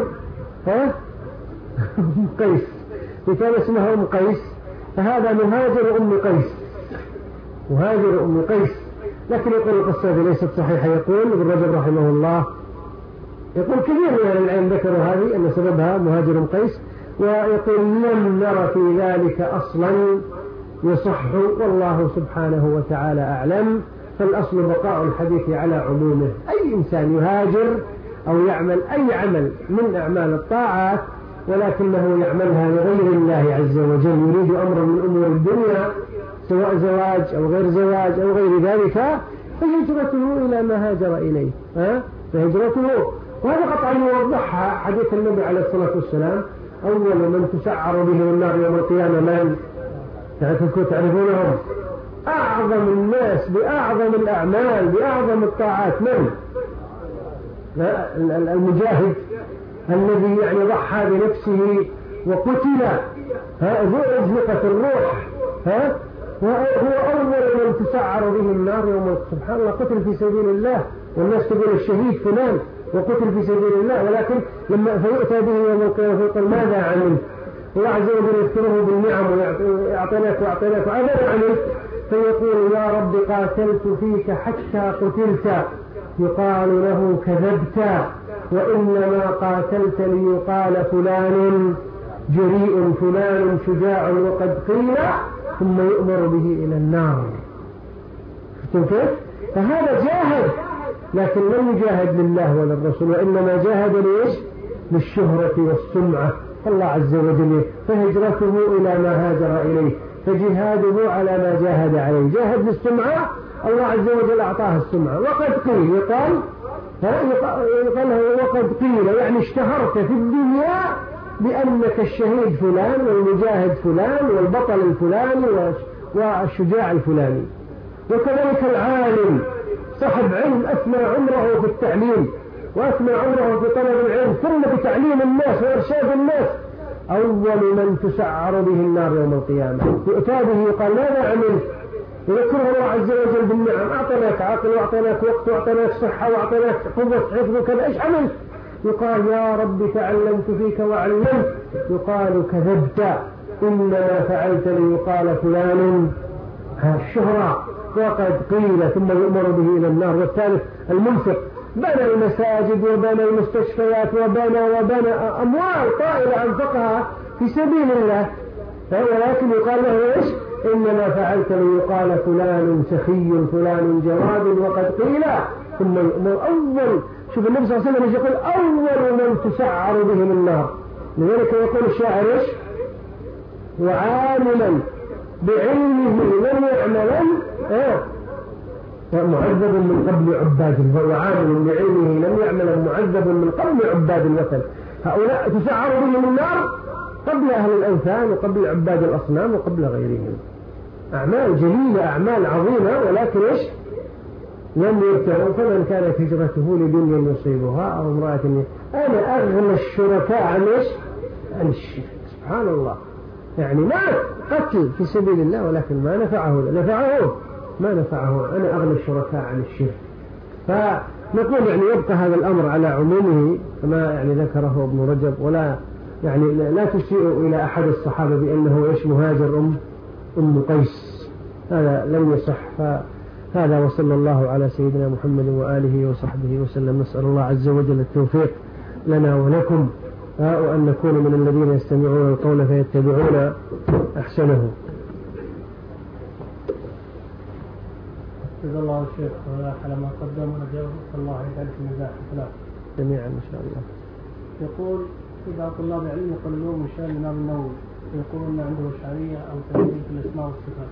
قيس، وكان اسمها أم قيس، فهذا مهاجر أم قيس، مهاجر أم قيس. لكن يقول القصة هذه ليست صحيحة. يقول ابن رجب رحمه الله، يقول كثير من أهل العلم ذكروا هذه أن سببها مهاجر أم قيس، ويقول لم نرى في ذلك أصلا يصح، والله سبحانه وتعالى أعلم. فالأصل بقاء الحديث على عمومه، أي إنسان يهاجر أو يعمل أي عمل من أعمال الطاعات ولكنه يعملها لغير الله عز وجل، يريد أمرا من أمور الدنيا سواء زواج أو غير زواج أو غير ذلك، فهجرته إلى ما هاجر إليه، فهجرته. وهذا قطعا يوضحها حديث النبي عليه الصلاة والسلام، أول من تسعر به النار يوم القيامة من؟ تعرفونهم؟ أعظم الناس بأعظم الأعمال بأعظم الطاعات من؟ المجاهد الذي يعني ضحى بنفسه وقتل ذو أزلقة الروح، وهو أول من تسعر به النار يوم. سبحان الله، قتل في سبيل الله، والناس تقول الشهيد فلان وقتل في سبيل الله، ولكن لما فيؤتى به يوم القيامة فيقول ماذا عملت؟ الله عز وجل يذكره بالنعم ويعطيناك وأعطيناك، وماذا عملت؟ فيقول يا رب قاتلت فيك حتى قتلت، يقال له كذبت، وإنما قاتلت ليقال فلان جريء فلان شجاع وقد قيل، ثم يؤمر به إلى النار. كيف؟ فهذا جاهد، لكن لم يجاهد لله ولا الرسول، وإنما جاهد ليش؟ للشهرة والسمعة. فالله عز وجل فهجرته إلى ما هاجر إليه، فجهاده على ما جاهد عليه. جاهد للسمعة، الله عز وجل أعطاه السمعة. وقد قيل، يقال وقد قيل يعني اشتهرت في الدنيا بأنك الشهيد فلان والمجاهد فلان والبطل الفلاني والشجاع الفلاني. وكذلك العالم صاحب علم أثنى عمره في التعليم وأثنى عمره في طلب العلم ثم بتعليم الناس وإرشاد الناس، أول من تسعر به النار يوم القيامة. يؤتى به يقال ماذا عملت؟ يذكره الله عز وجل بالنعم، أعطناك عقل وأعطناك وقت وأعطناك صحة وأعطناك قوة حفظ وكذا، إيش عملت؟ يقال يا رب تعلمت فيك وعلمت، يقال كذبت، إنما فعلت ليقال فلان الشهرة. وقد قيل، ثم يؤمر به إلى النار. والثالث المنفق، بنى المساجد وبنى المستشفيات وبنى أموال طائلة أنفقها في سبيل الله، ولكن يقال له إيش؟ إنما فعلت ليقال فلان سخي فلان جواد. وقد قيل ثم يؤمر. أول، شوف النبي صلى الله عليه وسلم يقول أول من تسعر بهم النار. لذلك يقول الشاعر إيش؟ وعاملا بعلمه لم يعملا معذب من قبل عباد، وعامل بعلمه لم يعمل معذب من قبل عباد الوثن. هؤلاء تسعر بهم النار قبل أهل الأوثان وقبل عباد الأصنام وقبل غيرهم. أعمال جليلة، أعمال عظيمة، ولكن إيش؟ لم يرتعوا. فمن كانت هجرته لدنيا يصيبها أو امرأة. أنا أغنى الشركاء عن إيش؟ عن الشرك. سبحان الله، يعني ما قتل في سبيل الله ولكن ما ما نفعه أنا أغنى الشركاء عن الشرك. فنقول يعني يبقى هذا الأمر على عمومه كما يعني ذكره ابن رجب، ولا يعني لا تسيء إلى أحد الصحابة بأنه إيش مهاجر أم قيس، هذا لم يصح. فهذا وصلى الله على سيدنا محمد وآله وصحبه وسلم. نسأل الله عز وجل التوفيق لنا ولكم، وأن نكون من الذين يستمعون القول فيتبعون أحسنه. جزا الله الشيخ على ما قدم ونجاوب الله يجعل في ميزان حسناته جميعا إن شاء الله. يقول في بعض طلاب العلم يقولون من شأن الإمام النووي يقولون عنده أشعرية أو تأويل في الأسماء والصفات.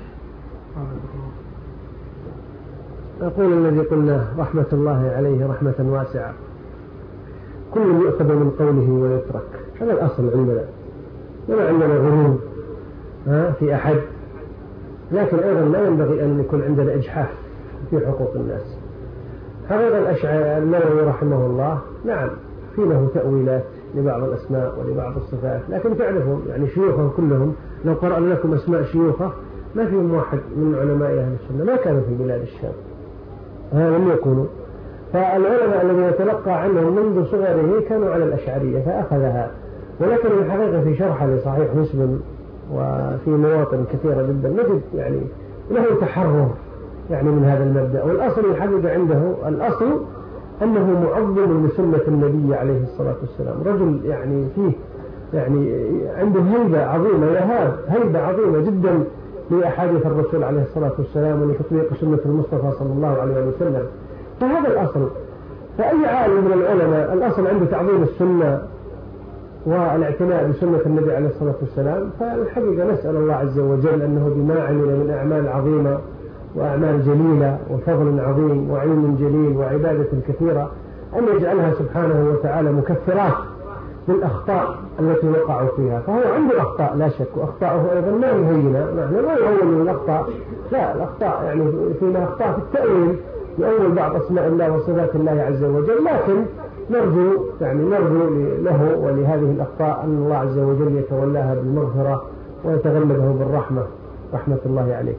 أقول الذي قلنا رحمة الله عليه رحمة واسعة، كل يؤخذ من قوله ويترك، هذا الأصل عندنا، ولا عندنا غرور في أحد، لكن أيضا لا ينبغي أن يكون عندنا إجحاف في حقوق الناس. حقيقة الأشعري النووي رحمه الله نعم في له تأويلات لبعض الأسماء ولبعض الصفات، لكن تعرفون يعني شيوخه كلهم لو قرأنا لكم أسماء شيوخه ما فيهم واحد من علماء أهل السنة، ما كانوا في بلاد الشام، لم يكونوا. فالعلماء الذين يتلقى عنهم منذ صغره كانوا على الأشعرية فأخذها، ولكن الحقيقة في شرح لصحيح مسلم وفي مواطن كثيرة جدا نجد يعني له تحرر يعني من هذا المبدأ. والأصل الحقيقة عنده الأصل أنه معظم لسنة النبي عليه الصلاة والسلام، رجل يعني فيه يعني عنده هيبة عظيمة، يهاب هيبة عظيمة جدا لأحاديث الرسول عليه الصلاة والسلام ولتطبيق سنة المصطفى صلى الله عليه وسلم. فهذا الأصل. فأي عالم من العلماء الأصل عنده تعظيم السنة والاعتناء بسنة النبي عليه الصلاة والسلام، فالحقيقة نسأل الله عز وجل أنه بما عمل من أعمال عظيمة وأعمال جليلة وفضل عظيم وعلم جليل وعبادة كثيرة أن يجعلها سبحانه وتعالى مكفرات للأخطاء التي وقعوا فيها. فهو عنده أخطاء لا شك، وأخطاءه أيضا ما يهينة، نحن لا يهون من الأخطاء، لا الأخطاء يعني فيما أخطاء في التأويل يؤول بعض أسماء الله وصفات الله عز وجل، لكن نرجو له ولهذه الأخطاء أن الله عز وجل يتولاها بالمغفرة ويتغلبه بالرحمة رحمة الله عليه.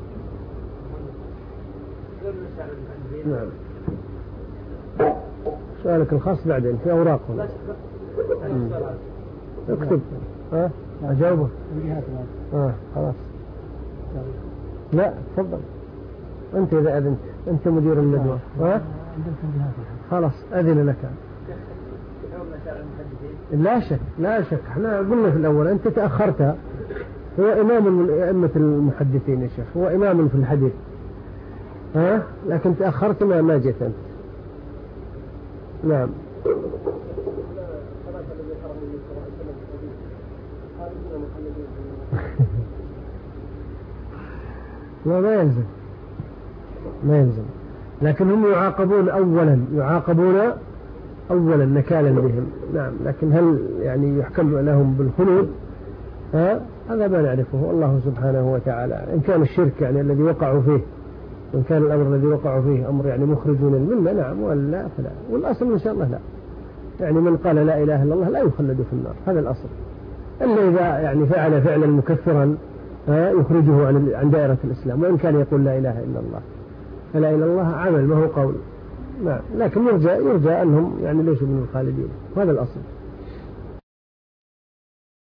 نعم. سؤالك الخاص بعدين في أوراقهم. اكتب. أجاوبه. خلاص. لا تفضل. أنت إذا أذنت، أنت مدير الندوة. خلاص أذن لك. لا شك احنا قلنا في الأول أنت تأخرت، هو إمام من أئمة المحدثين يا شيخ، هو إمام في الحديث، لكن تأخرت ما جيت أنت. نعم. لا ما يلزم، لكن هم يعاقبون أولا نكالا بهم. نعم، لكن هل يعني يحكم لهم بالخلود؟ هذا ما نعرفه، والله سبحانه وتعالى. إن كان الشرك يعني الذي وقعوا فيه، وإن كان الأمر الذي وقعوا فيه أمر يعني مخرج من الملة نعم، ولا فلا. والأصل إن شاء الله لا، يعني من قال لا إله إلا الله لا يخلد في النار، هذا الأصل. إلا إذا يعني فعل فعلا مكفرا يخرجه عن دائرة الإسلام، وإن كان يقول لا إله إلا الله، فلا إله إلا الله عمل ما هو قول. نعم، لكن يرجى أنهم يعني ليسوا من الخالدين، وهذا الأصل.